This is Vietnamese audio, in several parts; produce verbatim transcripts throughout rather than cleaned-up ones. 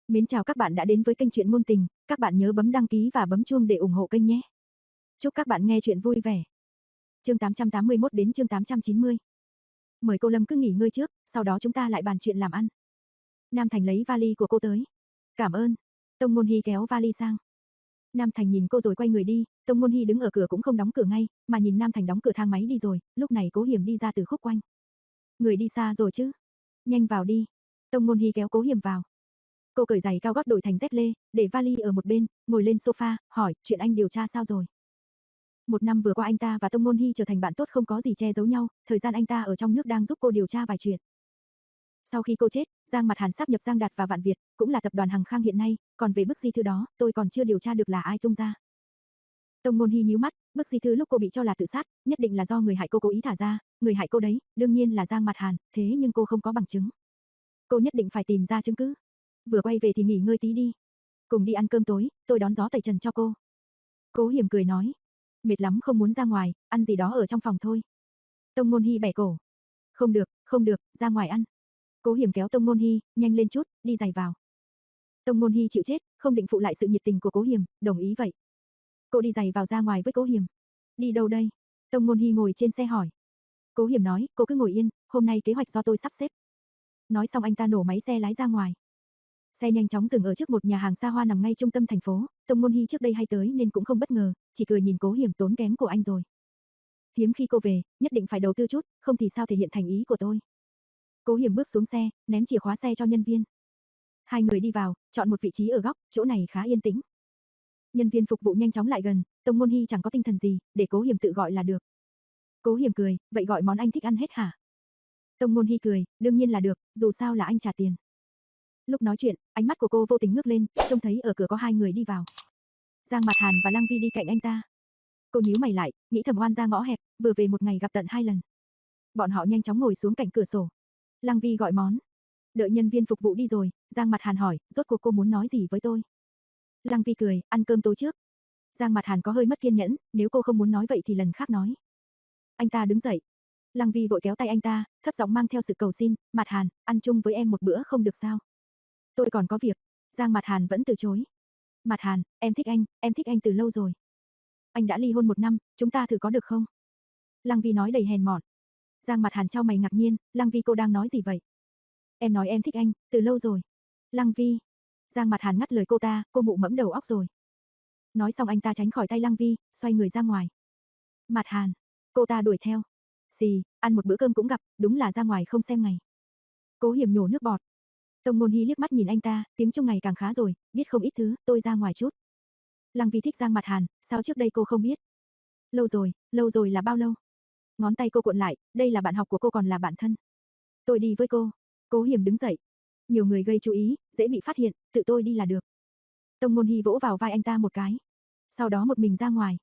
Mến chào các bạn đã đến với kênh truyện ngôn tình, các bạn nhớ bấm đăng ký và bấm chuông để ủng hộ kênh nhé. Chúc các bạn nghe truyện vui vẻ. Chương tám trăm tám mươi mốt đến chương tám trăm chín mươi. Mời cô Lâm cứ nghỉ ngơi trước, sau đó chúng ta lại bàn chuyện làm ăn. Nam Thành lấy vali của cô tới. Cảm ơn. Tông Ngôn Hy kéo vali sang. Nam Thành nhìn cô rồi quay người đi, Tông Ngôn Hy đứng ở cửa cũng không đóng cửa ngay, mà nhìn Nam Thành đóng cửa thang máy đi rồi, lúc này Cố Hiểm đi ra từ khúc quanh. Người đi xa rồi chứ? Nhanh vào đi. Tông Ngôn Hy kéo Cố Hiểm vào. Cô cởi giày cao gót đổi thành dép lê, để vali ở một bên, ngồi lên sofa, hỏi, chuyện anh điều tra sao rồi? Một năm vừa qua anh ta và Tông Ngôn Hy trở thành bạn tốt không có gì che giấu nhau, thời gian anh ta ở trong nước đang giúp cô điều tra vài chuyện. Sau khi cô chết, Giang Mặt Hàn sáp nhập Giang Đạt và Vạn Việt, cũng là tập đoàn Hằng Khang hiện nay, còn về bức di thư đó, tôi còn chưa điều tra được là ai tung ra. Tông Ngôn Hy nhíu mắt, bức di thư lúc cô bị cho là tự sát, nhất định là do người hại cô cố ý thả ra, người hại cô đấy, đương nhiên là Giang Mặt Hàn, thế nhưng cô không có bằng chứng. Cô nhất định phải tìm ra chứng cứ. Vừa quay về thì nghỉ ngơi tí đi. Cùng đi ăn cơm tối, tôi đón gió tẩy trần cho cô. Cố Hiểm cười nói. Mệt lắm không muốn ra ngoài, ăn gì đó ở trong phòng thôi. Tông Ngôn Hy bẻ cổ. Không được, không được, ra ngoài ăn. Cố Hiểm kéo Tông Ngôn Hy, nhanh lên chút, đi giày vào. Tông Ngôn Hy chịu chết, không định phụ lại sự nhiệt tình của Cố Hiểm, đồng ý vậy. Cô đi giày vào ra ngoài với Cố Hiểm. Đi đâu đây? Tông Ngôn Hy ngồi trên xe hỏi. Cố Hiểm nói, cô cứ ngồi yên, hôm nay kế hoạch do tôi sắp xếp. Nói xong anh ta nổ máy xe lái ra ngoài. Xe nhanh chóng dừng ở trước một nhà hàng xa hoa nằm ngay trung tâm thành phố, Tông Ngôn Hy trước đây hay tới nên cũng không bất ngờ, chỉ cười nhìn Cố Hiểm tốn kém của anh rồi. Hiếm khi cô về, nhất định phải đầu tư chút, không thì sao thể hiện thành ý của tôi. Cố Hiểm bước xuống xe, ném chìa khóa xe cho nhân viên. Hai người đi vào, chọn một vị trí ở góc, chỗ này khá yên tĩnh. Nhân viên phục vụ nhanh chóng lại gần, Tông Ngôn Hy chẳng có tinh thần gì, để Cố Hiểm tự gọi là được. Cố Hiểm cười, vậy gọi món anh thích ăn hết hả? Tông Ngôn Hy cười, đương nhiên là được, dù sao là anh trả tiền. Lúc nói chuyện, ánh mắt của cô vô tình ngước lên, trông thấy ở cửa có hai người đi vào. Giang Mặt Hàn và Lăng Vi đi cạnh anh ta. Cô nhíu mày lại, nghĩ thầm oan ra ngõ hẹp, vừa về một ngày gặp tận hai lần. Bọn họ nhanh chóng ngồi xuống cạnh cửa sổ. Lăng Vi gọi món. Đợi nhân viên phục vụ đi rồi, Giang Mặt Hàn hỏi, rốt cuộc cô muốn nói gì với tôi? Lăng Vi cười, ăn cơm tối trước. Giang Mặt Hàn có hơi mất kiên nhẫn, nếu cô không muốn nói vậy thì lần khác nói. Anh ta đứng dậy. Lăng Vi vội kéo tay anh ta, thấp giọng mang theo sự cầu xin, Mặt Hàn, ăn chung với em một bữa không được sao? Tôi còn có việc. Giang Mặt Hàn vẫn từ chối. Mặt Hàn, em thích anh, em thích anh từ lâu rồi. Anh đã ly hôn một năm, chúng ta thử có được không? Lăng Vi nói đầy hèn mọn. Giang Mặt Hàn chau mày ngạc nhiên, Lăng Vi cô đang nói gì vậy? Em nói em thích anh, từ lâu rồi. Lăng Vi. Giang Mặt Hàn ngắt lời cô ta, cô mụ mẫm đầu óc rồi. Nói xong anh ta tránh khỏi tay Lăng Vi, xoay người ra ngoài. Mặt Hàn. Cô ta đuổi theo. Xì, ăn một bữa cơm cũng gặp, đúng là ra ngoài không xem ngày. Cố Hiểm nhổ nước bọt. Tông Ngôn Hy liếc mắt nhìn anh ta, tiếng Trung ngày càng khá rồi, biết không ít thứ, tôi ra ngoài chút. Lăng Vi thích Giang Mặt Hàn, sao trước đây cô không biết? Lâu rồi, lâu rồi là bao lâu? Ngón tay cô cuộn lại, đây là bạn học của cô còn là bạn thân. Tôi đi với cô. Cố Hiểm đứng dậy. Nhiều người gây chú ý, dễ bị phát hiện, tự tôi đi là được. Tông Ngôn Hy vỗ vào vai anh ta một cái. Sau đó một mình ra ngoài.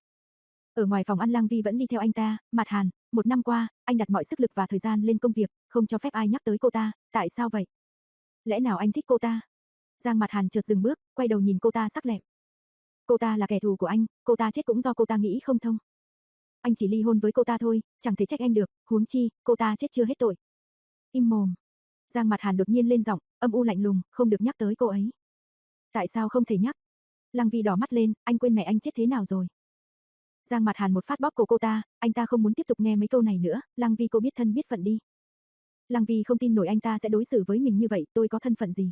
Ở ngoài phòng ăn Lăng Vi vẫn đi theo anh ta, Mặt Hàn, một năm qua, anh đặt mọi sức lực và thời gian lên công việc, không cho phép ai nhắc tới cô ta, tại sao vậy? Lẽ nào anh thích cô ta? Giang Mặt Hàn chợt dừng bước, quay đầu nhìn cô ta sắc lẹm. Cô ta là kẻ thù của anh, cô ta chết cũng do cô ta nghĩ không thông. Anh chỉ ly hôn với cô ta thôi, chẳng thể trách anh được, huống chi, cô ta chết chưa hết tội. Im mồm. Giang Mặt Hàn đột nhiên lên giọng, âm u lạnh lùng, không được nhắc tới cô ấy. Tại sao không thể nhắc? Lăng Vi đỏ mắt lên, anh quên mẹ anh chết thế nào rồi? Giang Mặt Hàn một phát bóp cổ cô ta, anh ta không muốn tiếp tục nghe mấy câu này nữa, Lăng Vi cô biết thân biết phận đi. Lăng Vi không tin nổi anh ta sẽ đối xử với mình như vậy, tôi có thân phận gì?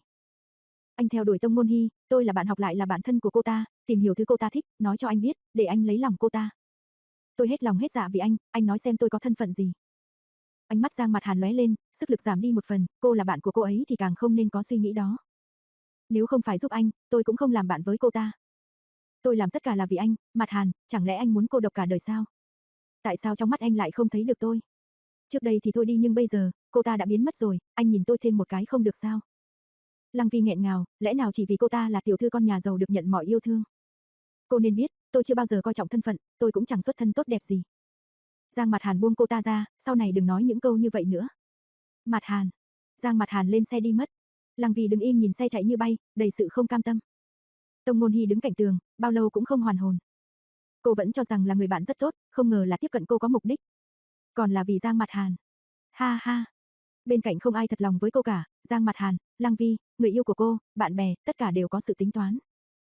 Anh theo đuổi Tông Ngôn Hy, tôi là bạn học lại là bạn thân của cô ta, tìm hiểu thứ cô ta thích, nói cho anh biết, để anh lấy lòng cô ta. Tôi hết lòng hết dạ vì anh, anh nói xem tôi có thân phận gì? Ánh mắt Giang Mặt Hàn lóe lên, sức lực giảm đi một phần, cô là bạn của cô ấy thì càng không nên có suy nghĩ đó. Nếu không phải giúp anh, tôi cũng không làm bạn với cô ta. Tôi làm tất cả là vì anh, Mặt Hàn, chẳng lẽ anh muốn cô độc cả đời sao? Tại sao trong mắt anh lại không thấy được tôi? Trước đây thì thôi đi nhưng bây giờ, cô ta đã biến mất rồi, anh nhìn tôi thêm một cái không được sao? Lăng Vi nghẹn ngào, lẽ nào chỉ vì cô ta là tiểu thư con nhà giàu được nhận mọi yêu thương? Cô nên biết, tôi chưa bao giờ coi trọng thân phận, tôi cũng chẳng xuất thân tốt đẹp gì. Giang Mặt Hàn buông cô ta ra, sau này đừng nói những câu như vậy nữa. Mặt Hàn. Giang Mặt Hàn lên xe đi mất. Lăng Vi đứng im nhìn xe chạy như bay, đầy sự không cam tâm. Tông Ngôn Hy đứng cạnh tường, bao lâu cũng không hoàn hồn. Cô vẫn cho rằng là người bạn rất tốt, không ngờ là tiếp cận cô có mục đích. Còn là vì Giang Mặt Hàn. Ha ha. Bên cạnh không ai thật lòng với cô cả, Giang Mặt Hàn, Lăng Vi, người yêu của cô, bạn bè, tất cả đều có sự tính toán.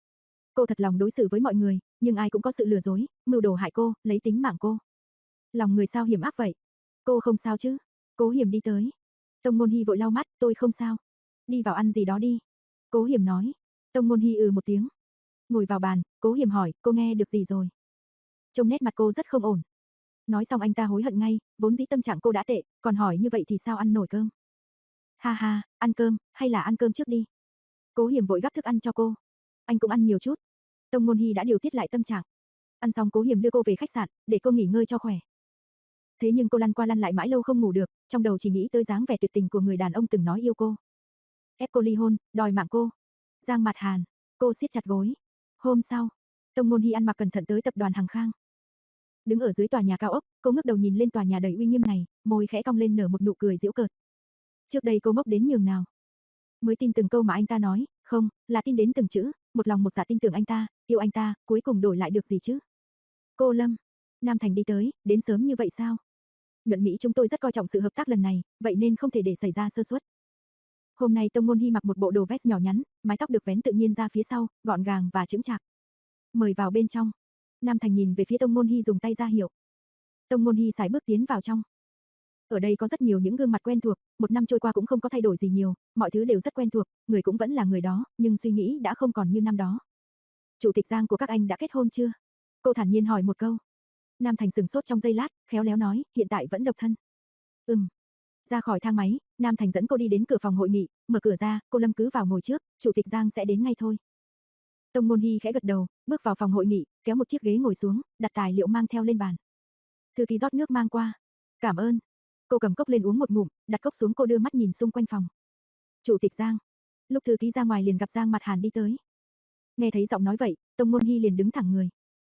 Cô thật lòng đối xử với mọi người, nhưng ai cũng có sự lừa dối, mưu đồ hại cô, lấy tính mạng cô. Lòng người sao hiểm ác vậy? Cô không sao chứ? Cố Hiểm đi tới. Tông Môn Hy vội lau mắt, tôi không sao. Đi vào ăn gì đó đi. Cố Hiểm nói. Tông Môn Hy ừ một tiếng. Ngồi vào bàn, Cố Hiểm hỏi, cô nghe được gì rồi? Trông nét mặt cô rất không ổn. Nói xong anh ta hối hận ngay, vốn dĩ tâm trạng cô đã tệ, còn hỏi như vậy thì sao ăn nổi cơm? Ha ha, ăn cơm, hay là ăn cơm trước đi. Cố Hiểm vội gắp thức ăn cho cô. Anh cũng ăn nhiều chút. Tông Môn Hy đã điều tiết lại tâm trạng. Ăn xong Cố Hiểm đưa cô về khách sạn, để cô nghỉ ngơi cho khỏe. Thế nhưng cô lăn qua lăn lại mãi lâu không ngủ được, trong đầu chỉ nghĩ tới dáng vẻ tuyệt tình của người đàn ông từng nói yêu cô. Ép cô ly hôn, đòi mạng cô. Giang Mặt Hàn, cô siết chặt gối. Hôm sau, Tông Môn Hy ăn mặc cẩn thận tới tập đoàn Hằng Khang. Đứng ở dưới tòa nhà cao ốc, cô ngước đầu nhìn lên tòa nhà đầy uy nghiêm này, môi khẽ cong lên nở một nụ cười giễu cợt. Trước đây cô ngốc đến nhường nào? Mới tin từng câu mà anh ta nói, không, là tin đến từng chữ, một lòng một dạ tin tưởng anh ta, yêu anh ta, cuối cùng đổi lại được gì chứ? Cô Lâm, Nam Thành đi tới, đến sớm như vậy sao? Nhuận Mỹ chúng tôi rất coi trọng sự hợp tác lần này, vậy nên không thể để xảy ra sơ suất. Hôm nay Tông Môn Hy mặc một bộ đồ vest nhỏ nhắn, mái tóc được vén tự nhiên ra phía sau, gọn gàng và chững chạc. Mời vào bên trong. Nam Thành nhìn về phía Tông Môn Hy dùng tay ra hiệu. Tông Môn Hy sải bước tiến vào trong. Ở đây có rất nhiều những gương mặt quen thuộc, một năm trôi qua cũng không có thay đổi gì nhiều, mọi thứ đều rất quen thuộc, người cũng vẫn là người đó, nhưng suy nghĩ đã không còn như năm đó. Chủ tịch Giang của các anh đã kết hôn chưa? Cô thản nhiên hỏi một câu. Nam Thành sừng sốt trong giây lát, khéo léo nói, hiện tại vẫn độc thân. Ừm. Ra khỏi thang máy, Nam Thành dẫn cô đi đến cửa phòng hội nghị, mở cửa ra, cô Lâm cứ vào ngồi trước, chủ tịch Giang sẽ đến ngay thôi. Tông Môn Hy khẽ gật đầu, bước vào phòng hội nghị, kéo một chiếc ghế ngồi xuống, đặt tài liệu mang theo lên bàn. Thư ký rót nước mang qua. Cảm ơn. Cô cầm cốc lên uống một ngụm, đặt cốc xuống, cô đưa mắt nhìn xung quanh phòng. Chủ tịch Giang. Lúc thư ký ra ngoài liền gặp Giang Mặt Hàn đi tới. Nghe thấy giọng nói vậy, Tông Môn Hy liền đứng thẳng người.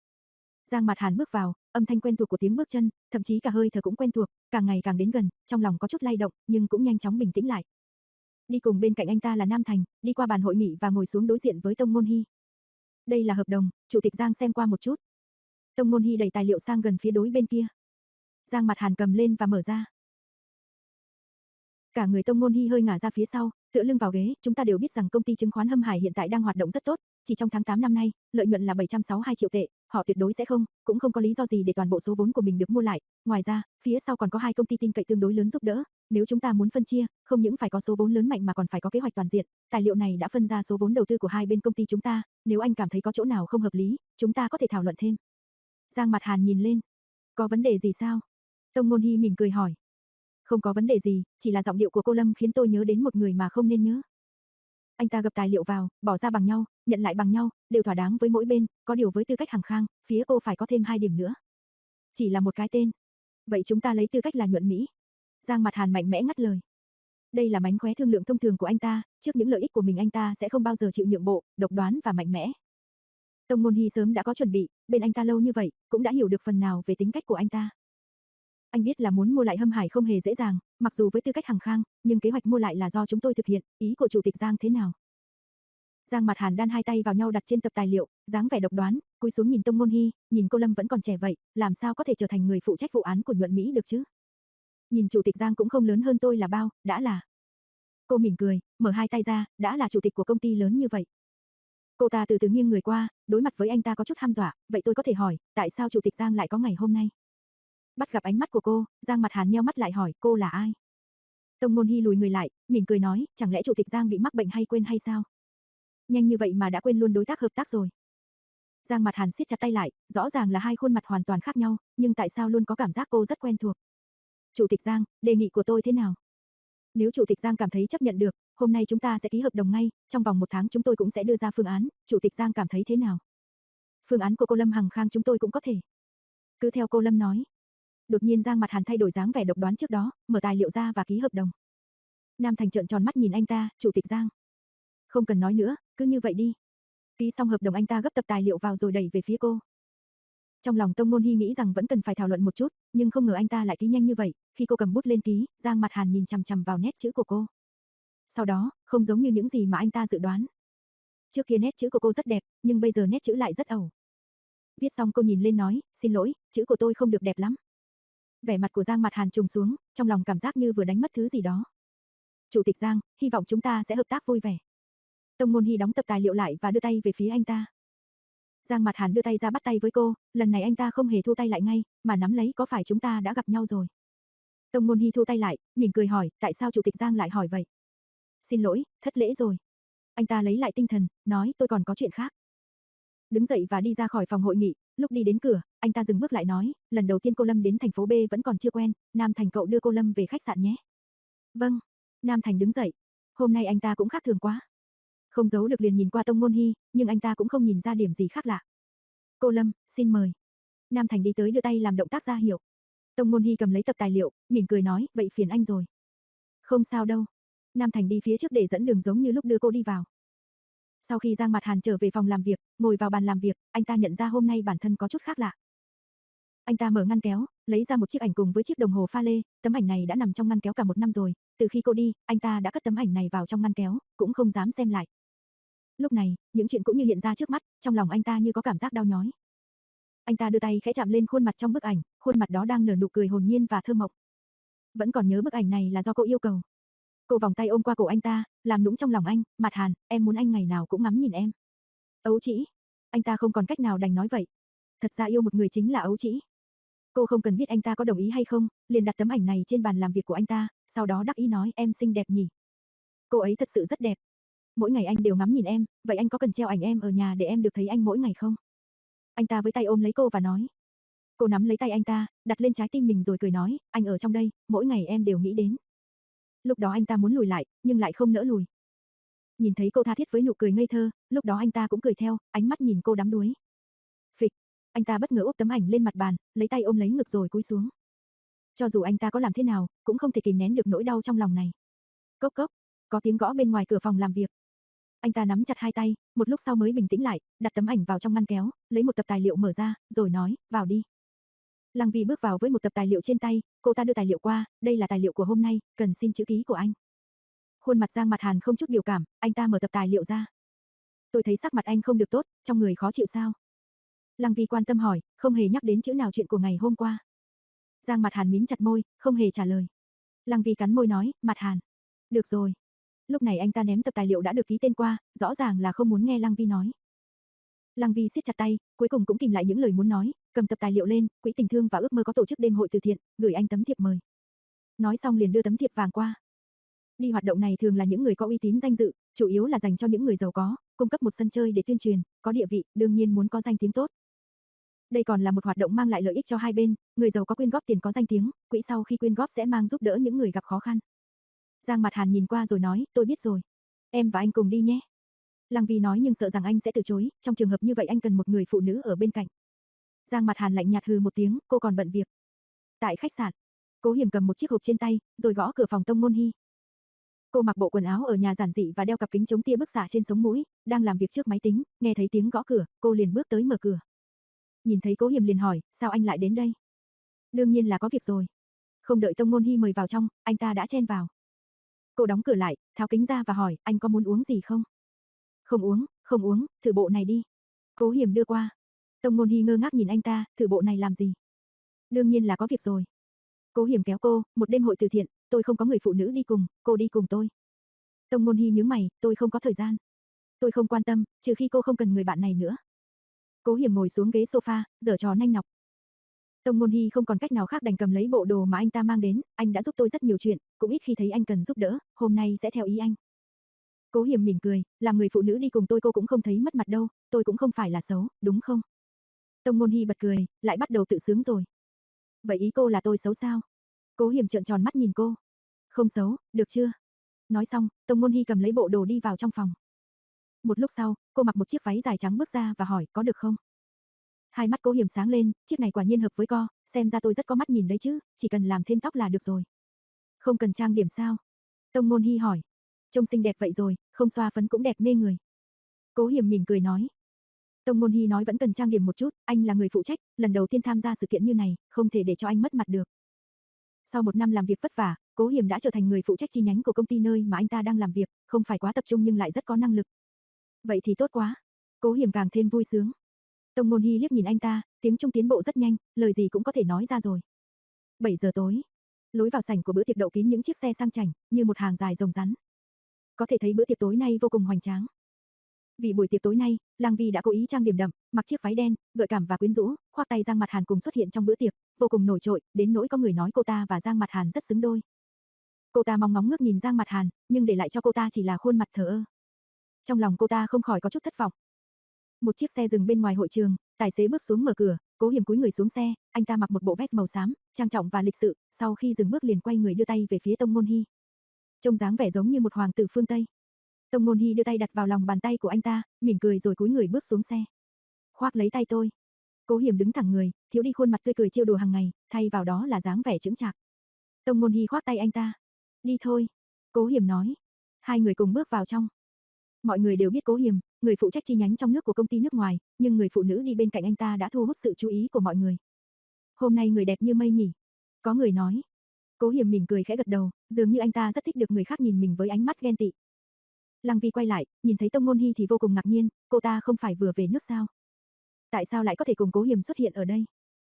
Giang Mặt Hàn bước vào, âm thanh quen thuộc của tiếng bước chân, thậm chí cả hơi thở cũng quen thuộc, càng ngày càng đến gần, trong lòng có chút lay động, nhưng cũng nhanh chóng bình tĩnh lại. Đi cùng bên cạnh anh ta là Nam Thành, đi qua bàn hội nghị và ngồi xuống đối diện với Tông Môn Hy. Đây là hợp đồng, chủ tịch Giang xem qua một chút. Tông Môn Hy đẩy tài liệu sang gần phía đối bên kia. Giang Mặt Hàn cầm lên và mở ra. Cả người Tông Môn Hy hơi ngả ra phía sau, tựa lưng vào ghế, chúng ta đều biết rằng công ty chứng khoán Hâm Hải hiện tại đang hoạt động rất tốt, chỉ trong tháng tám năm nay, lợi nhuận là bảy trăm sáu mươi hai triệu tệ, họ tuyệt đối sẽ không, cũng không có lý do gì để toàn bộ số vốn của mình được mua lại, ngoài ra, phía sau còn có hai công ty tin cậy tương đối lớn giúp đỡ, nếu chúng ta muốn phân chia, không những phải có số vốn lớn mạnh mà còn phải có kế hoạch toàn diện, tài liệu này đã phân ra số vốn đầu tư của hai bên công ty chúng ta, nếu anh cảm thấy có chỗ nào không hợp lý, chúng ta có thể thảo luận thêm. Giang Mặt Hàn nhìn lên. Có vấn đề gì sao? Tông Môn Hy mỉm cười hỏi. Không có vấn đề gì, chỉ là giọng điệu của cô Lâm khiến tôi nhớ đến một người mà không nên nhớ. Anh ta gập tài liệu vào, bỏ ra bằng nhau, nhận lại bằng nhau, đều thỏa đáng với mỗi bên, có điều với tư cách Hằng Khang, phía cô phải có thêm hai điểm nữa. Chỉ là một cái tên. Vậy chúng ta lấy tư cách là Nhuận Mỹ. Giang Mặt Hàn mạnh mẽ ngắt lời. Đây là mánh khóe thương lượng thông thường của anh ta, trước những lợi ích của mình anh ta sẽ không bao giờ chịu nhượng bộ, độc đoán và mạnh mẽ. Tông Môn Hy sớm đã có chuẩn bị, bên anh ta lâu như vậy, cũng đã hiểu được phần nào về tính cách của anh ta. Anh biết là muốn mua lại Hâm Hải không hề dễ dàng, mặc dù với tư cách Hằng Khang, nhưng kế hoạch mua lại là do chúng tôi thực hiện, ý của chủ tịch Giang thế nào? Giang Mặt Hàn đan hai tay vào nhau đặt trên tập tài liệu, dáng vẻ độc đoán, cúi xuống nhìn Tông Môn Hy, nhìn cô Lâm vẫn còn trẻ vậy, làm sao có thể trở thành người phụ trách vụ án của Nhuận Mỹ được chứ? Nhìn chủ tịch Giang cũng không lớn hơn tôi là bao, đã là. Cô mỉm cười, mở hai tay ra, đã là chủ tịch của công ty lớn như vậy. Cô ta từ từ nghiêng người qua, đối mặt với anh ta có chút hăm dọa, vậy tôi có thể hỏi, tại sao chủ tịch Giang lại có ngày hôm nay? Bắt gặp ánh mắt của cô, Giang Mặt Hàn nheo mắt lại hỏi, cô là ai? Tông Môn Hy lùi người lại, mỉm cười nói, chẳng lẽ chủ tịch Giang bị mắc bệnh hay quên hay sao? Nhanh như vậy mà đã quên luôn đối tác hợp tác rồi. Giang Mặt Hàn siết chặt tay lại, rõ ràng là hai khuôn mặt hoàn toàn khác nhau, nhưng tại sao luôn có cảm giác cô rất quen thuộc? Chủ tịch Giang, đề nghị của tôi thế nào? Nếu chủ tịch Giang cảm thấy chấp nhận được, hôm nay chúng ta sẽ ký hợp đồng ngay, trong vòng một tháng chúng tôi cũng sẽ đưa ra phương án, chủ tịch Giang cảm thấy thế nào? Phương án của cô Lâm Hằng Khang chúng tôi cũng có thể. Cứ theo cô Lâm nói. Đột nhiên Giang Mặt Hàn thay đổi dáng vẻ độc đoán trước đó, mở tài liệu ra và ký hợp đồng. Nam Thành trợn tròn mắt nhìn anh ta, chủ tịch Giang. Không cần nói nữa, cứ như vậy đi. Ký xong hợp đồng anh ta gấp tập tài liệu vào rồi đẩy về phía cô. Trong lòng Tông Môn Hy nghĩ rằng vẫn cần phải thảo luận một chút, nhưng không ngờ anh ta lại ký nhanh như vậy, khi cô cầm bút lên ký, Giang Mặt Hàn nhìn chằm chằm vào nét chữ của cô. Sau đó, không giống như những gì mà anh ta dự đoán. Trước kia nét chữ của cô rất đẹp, nhưng bây giờ nét chữ lại rất ẩu. Viết xong cô nhìn lên nói, xin lỗi, chữ của tôi không được đẹp lắm. Vẻ mặt của Giang Mặt Hàn trùng xuống, trong lòng cảm giác như vừa đánh mất thứ gì đó. Chủ tịch Giang, hy vọng chúng ta sẽ hợp tác vui vẻ. Tông Ngôn Hy đóng tập tài liệu lại và đưa tay về phía anh ta. Giang Mặt Hàn đưa tay ra bắt tay với cô, lần này anh ta không hề thu tay lại ngay, mà nắm lấy có phải chúng ta đã gặp nhau rồi. Tông Ngôn Hy thu tay lại, mỉm cười hỏi, tại sao Chủ tịch Giang lại hỏi vậy? Xin lỗi, thất lễ rồi. Anh ta lấy lại tinh thần, nói tôi còn có chuyện khác. Đứng dậy và đi ra khỏi phòng hội nghị, lúc đi đến cửa, anh ta dừng bước lại nói, lần đầu tiên cô Lâm đến thành phố B vẫn còn chưa quen, Nam Thành cậu đưa cô Lâm về khách sạn nhé. Vâng. Nam Thành đứng dậy. Hôm nay anh ta cũng khác thường quá. Không giấu được liền nhìn qua Tông Ngôn Hy, nhưng anh ta cũng không nhìn ra điểm gì khác lạ. Cô Lâm, xin mời. Nam Thành đi tới đưa tay làm động tác ra hiệu. Tông Ngôn Hy cầm lấy tập tài liệu, mỉm cười nói, vậy phiền anh rồi. Không sao đâu. Nam Thành đi phía trước để dẫn đường giống như lúc đưa cô đi vào. Sau khi Giang Mặt Hàn trở về phòng làm việc, ngồi vào bàn làm việc, anh ta nhận ra hôm nay bản thân có chút khác lạ. Anh ta mở ngăn kéo, lấy ra một chiếc ảnh cùng với chiếc đồng hồ pha lê, tấm ảnh này đã nằm trong ngăn kéo cả một năm rồi, từ khi cô đi, anh ta đã cất tấm ảnh này vào trong ngăn kéo, cũng không dám xem lại. Lúc này, những chuyện cũng như hiện ra trước mắt, trong lòng anh ta như có cảm giác đau nhói. Anh ta đưa tay khẽ chạm lên khuôn mặt trong bức ảnh, khuôn mặt đó đang nở nụ cười hồn nhiên và thơ mộng. Vẫn còn nhớ bức ảnh này là do cô yêu cầu. Cô vòng tay ôm qua cổ anh ta, làm nũng trong lòng anh, Mặt Hàn, em muốn anh ngày nào cũng ngắm nhìn em. Ấu trĩ. Anh ta không còn cách nào đành nói vậy. Thật ra yêu một người chính là ấu trĩ. Cô không cần biết anh ta có đồng ý hay không, liền đặt tấm ảnh này trên bàn làm việc của anh ta, sau đó đắc ý nói em xinh đẹp nhỉ. Cô ấy thật sự rất đẹp. Mỗi ngày anh đều ngắm nhìn em, vậy anh có cần treo ảnh em ở nhà để em được thấy anh mỗi ngày không? Anh ta với tay ôm lấy cô và nói. Cô nắm lấy tay anh ta, đặt lên trái tim mình rồi cười nói, anh ở trong đây, mỗi ngày em đều nghĩ đến. Lúc đó anh ta muốn lùi lại, nhưng lại không nỡ lùi. Nhìn thấy cô tha thiết với nụ cười ngây thơ, lúc đó anh ta cũng cười theo, ánh mắt nhìn cô đắm đuối. Phịch, anh ta bất ngờ úp tấm ảnh lên mặt bàn, lấy tay ôm lấy ngực rồi cúi xuống. Cho dù anh ta có làm thế nào, cũng không thể kìm nén được nỗi đau trong lòng này. Cốc cốc, có tiếng gõ bên ngoài cửa phòng làm việc. Anh ta nắm chặt hai tay, một lúc sau mới bình tĩnh lại, đặt tấm ảnh vào trong ngăn kéo, lấy một tập tài liệu mở ra, rồi nói, vào đi. Lăng Vi bước vào với một tập tài liệu trên tay, cô ta đưa tài liệu qua, đây là tài liệu của hôm nay, cần xin chữ ký của anh. Khuôn mặt Giang Mặt Hàn không chút biểu cảm, anh ta mở tập tài liệu ra. Tôi thấy sắc mặt anh không được tốt, trong người khó chịu sao? Lăng Vi quan tâm hỏi, không hề nhắc đến chữ nào chuyện của ngày hôm qua. Giang Mặt Hàn mím chặt môi, không hề trả lời. Lăng Vi cắn môi nói, Mặt Hàn. Được rồi. Lúc này anh ta ném tập tài liệu đã được ký tên qua, rõ ràng là không muốn nghe Lăng Vi nói. Lăng Vi siết chặt tay, cuối cùng cũng kìm lại những lời muốn nói, cầm tập tài liệu lên, quỹ tình thương và ước mơ có tổ chức đêm hội từ thiện, gửi anh tấm thiệp mời. Nói xong liền đưa tấm thiệp vàng qua. Đi hoạt động này thường là những người có uy tín danh dự, chủ yếu là dành cho những người giàu có, cung cấp một sân chơi để tuyên truyền, có địa vị, đương nhiên muốn có danh tiếng tốt. Đây còn là một hoạt động mang lại lợi ích cho hai bên, người giàu có quyên góp tiền có danh tiếng, quỹ sau khi quyên góp sẽ mang giúp đỡ những người gặp khó khăn. Giang Mặt Hàn nhìn qua rồi nói, tôi biết rồi. Em và anh cùng đi nhé. Lăng Vi nói nhưng sợ rằng anh sẽ từ chối, trong trường hợp như vậy anh cần một người phụ nữ ở bên cạnh. Giang Mặt Hàn lạnh nhạt hừ một tiếng, cô còn bận việc. Tại khách sạn, Cố Hiểm cầm một chiếc hộp trên tay, rồi gõ cửa phòng Tông Ngôn Hy. Cô mặc bộ quần áo ở nhà giản dị và đeo cặp kính chống tia bức xạ trên sống mũi, đang làm việc trước máy tính, nghe thấy tiếng gõ cửa, cô liền bước tới mở cửa. Nhìn thấy Cố Hiểm liền hỏi, sao anh lại đến đây? Đương nhiên là có việc rồi. Không đợi Tông Ngôn Hy mời vào trong, anh ta đã chen vào. Cô đóng cửa lại, tháo kính ra và hỏi, anh có muốn uống gì không? Không uống, không uống, thử bộ này đi. Cố Hiểm đưa qua. Tông Ngôn Hy ngơ ngác nhìn anh ta, thử bộ này làm gì? Đương nhiên là có việc rồi. Cố Hiểm kéo cô, một đêm hội từ thiện, tôi không có người phụ nữ đi cùng, cô đi cùng tôi. Tông Ngôn Hy nhướng mày, tôi không có thời gian. Tôi không quan tâm, trừ khi cô không cần người bạn này nữa. Cố Hiểm ngồi xuống ghế sofa, giở trò nanh nọc. Tông Ngôn Hy không còn cách nào khác đành cầm lấy bộ đồ mà anh ta mang đến, anh đã giúp tôi rất nhiều chuyện, cũng ít khi thấy anh cần giúp đỡ, hôm nay sẽ theo ý anh. Cố Hiểm mỉm cười, làm người phụ nữ đi cùng tôi cô cũng không thấy mất mặt đâu, tôi cũng không phải là xấu, đúng không? Tông Ngôn Hy bật cười, lại bắt đầu tự sướng rồi. Vậy ý cô là tôi xấu sao? Cố Hiểm trợn tròn mắt nhìn cô. Không xấu, được chưa? Nói xong, Tông Ngôn Hy cầm lấy bộ đồ đi vào trong phòng. Một lúc sau, cô mặc một chiếc váy dài trắng bước ra và hỏi, có được không? Hai mắt Cố Hiểm sáng lên, chiếc này quả nhiên hợp với co, xem ra tôi rất có mắt nhìn đấy chứ, chỉ cần làm thêm tóc là được rồi. Không cần trang điểm sao? Tông Ngôn Hy hỏi. Trông xinh đẹp vậy rồi, không xoa phấn cũng đẹp mê người. Cố Hiểm mỉm cười nói. Tông Ngôn Hy nói vẫn cần trang điểm một chút, anh là người phụ trách, lần đầu tiên tham gia sự kiện như này, không thể để cho anh mất mặt được. Sau một năm làm việc vất vả, Cố Hiểm đã trở thành người phụ trách chi nhánh của công ty nơi mà anh ta đang làm việc, không phải quá tập trung nhưng lại rất có năng lực. Vậy thì tốt quá. Cố Hiểm càng thêm vui sướng. Tông Ngôn Hy liếc nhìn anh ta, tiếng Trung tiến bộ rất nhanh, lời gì cũng có thể nói ra rồi. bảy giờ tối. Lối vào sảnh của bữa tiệc đậu kín những chiếc xe sang chảnh, như một hàng dài rồng rắn. Có thể thấy bữa tiệc tối nay vô cùng hoành tráng. Vì buổi tiệc tối nay, Lăng Vi đã cố ý trang điểm đậm, mặc chiếc váy đen, gợi cảm và quyến rũ, khoác tay Giang Mặt Hàn cùng xuất hiện trong bữa tiệc, vô cùng nổi trội, đến nỗi có người nói cô ta và Giang Mặt Hàn rất xứng đôi. Cô ta mong ngóng ngước nhìn Giang Mặt Hàn, nhưng để lại cho cô ta chỉ là khuôn mặt thờ ơ. Trong lòng cô ta không khỏi có chút thất vọng. Một chiếc xe dừng bên ngoài hội trường, tài xế bước xuống mở cửa, Cố Hiểm cúi người xuống xe, anh ta mặc một bộ vest màu xám, trang trọng và lịch sự, sau khi dừng bước liền quay người đưa tay về phía Tông Ngôn Hi. Trông dáng vẻ giống như một hoàng tử phương Tây. Tông Ngôn Hi đưa tay đặt vào lòng bàn tay của anh ta, mỉm cười rồi cúi người bước xuống xe. Khoác lấy tay tôi. Cố Hiểm đứng thẳng người, thiếu đi khuôn mặt tươi cười trêu đùa hàng ngày, thay vào đó là dáng vẻ chững chạc. Tông Ngôn Hi khoác tay anh ta. Đi thôi. Cố Hiểm nói. Hai người cùng bước vào trong. Mọi người đều biết Cố Hiểm, người phụ trách chi nhánh trong nước của công ty nước ngoài, nhưng người phụ nữ đi bên cạnh anh ta đã thu hút sự chú ý của mọi người. Hôm nay người đẹp như mây nhỉ? Có người nói. Cố Hiểm mỉm cười khẽ gật đầu, dường như anh ta rất thích được người khác nhìn mình với ánh mắt ghen tị. Lăng Vi quay lại, nhìn thấy Tông Ngôn Hi thì vô cùng ngạc nhiên, cô ta không phải vừa về nước sao? Tại sao lại có thể cùng Cố Hiểm xuất hiện ở đây?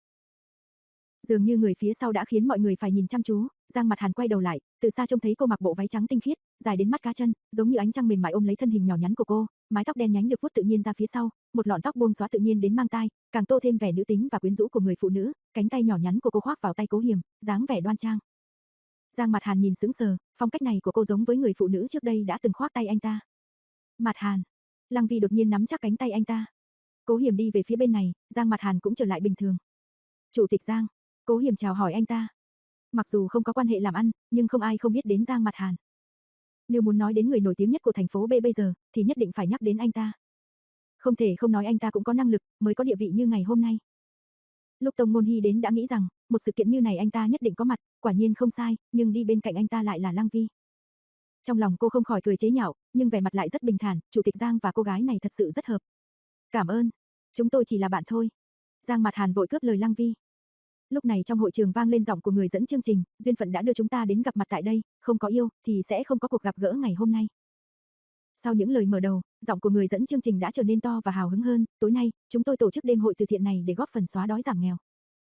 Dường như người phía sau đã khiến mọi người phải nhìn chăm chú, Giang Mặt Hàn quay đầu lại, từ xa trông thấy cô mặc bộ váy trắng tinh khiết, dài đến mắt cá chân, giống như ánh trăng mềm mại ôm lấy thân hình nhỏ nhắn của cô, mái tóc đen nhánh được vuốt tự nhiên ra phía sau, một lọn tóc buông xõa tự nhiên đến mang tai, càng tô thêm vẻ nữ tính và quyến rũ của người phụ nữ, cánh tay nhỏ nhắn của cô khoác vào tay Cố Hiểm, dáng vẻ đoan trang. Giang Mặt Hàn nhìn sững sờ, phong cách này của cô giống với người phụ nữ trước đây đã từng khoác tay anh ta. Mặt Hàn. Lăng Vi đột nhiên nắm chắc cánh tay anh ta. Cố Hiểm đi về phía bên này, Giang Mặt Hàn cũng trở lại bình thường. Chủ tịch Giang. Cố Hiểm chào hỏi anh ta. Mặc dù không có quan hệ làm ăn, nhưng không ai không biết đến Giang Mặt Hàn. Nếu muốn nói đến người nổi tiếng nhất của thành phố B bây giờ, thì nhất định phải nhắc đến anh ta. Không thể không nói anh ta cũng có năng lực, mới có địa vị như ngày hôm nay. Lúc Tông Ngôn Hi đến đã nghĩ rằng, một sự kiện như này anh ta nhất định có mặt, quả nhiên không sai, nhưng đi bên cạnh anh ta lại là Lăng Vi. Trong lòng cô không khỏi cười chế nhạo, nhưng vẻ mặt lại rất bình thản, chủ tịch Giang và cô gái này thật sự rất hợp. Cảm ơn, chúng tôi chỉ là bạn thôi. Giang Mặt Hàn vội cướp lời Lăng Vi. Lúc này trong hội trường vang lên giọng của người dẫn chương trình, duyên phận đã đưa chúng ta đến gặp mặt tại đây, không có yêu, thì sẽ không có cuộc gặp gỡ ngày hôm nay. Sau những lời mở đầu, giọng của người dẫn chương trình đã trở nên to và hào hứng hơn, tối nay, chúng tôi tổ chức đêm hội từ thiện này để góp phần xóa đói giảm nghèo.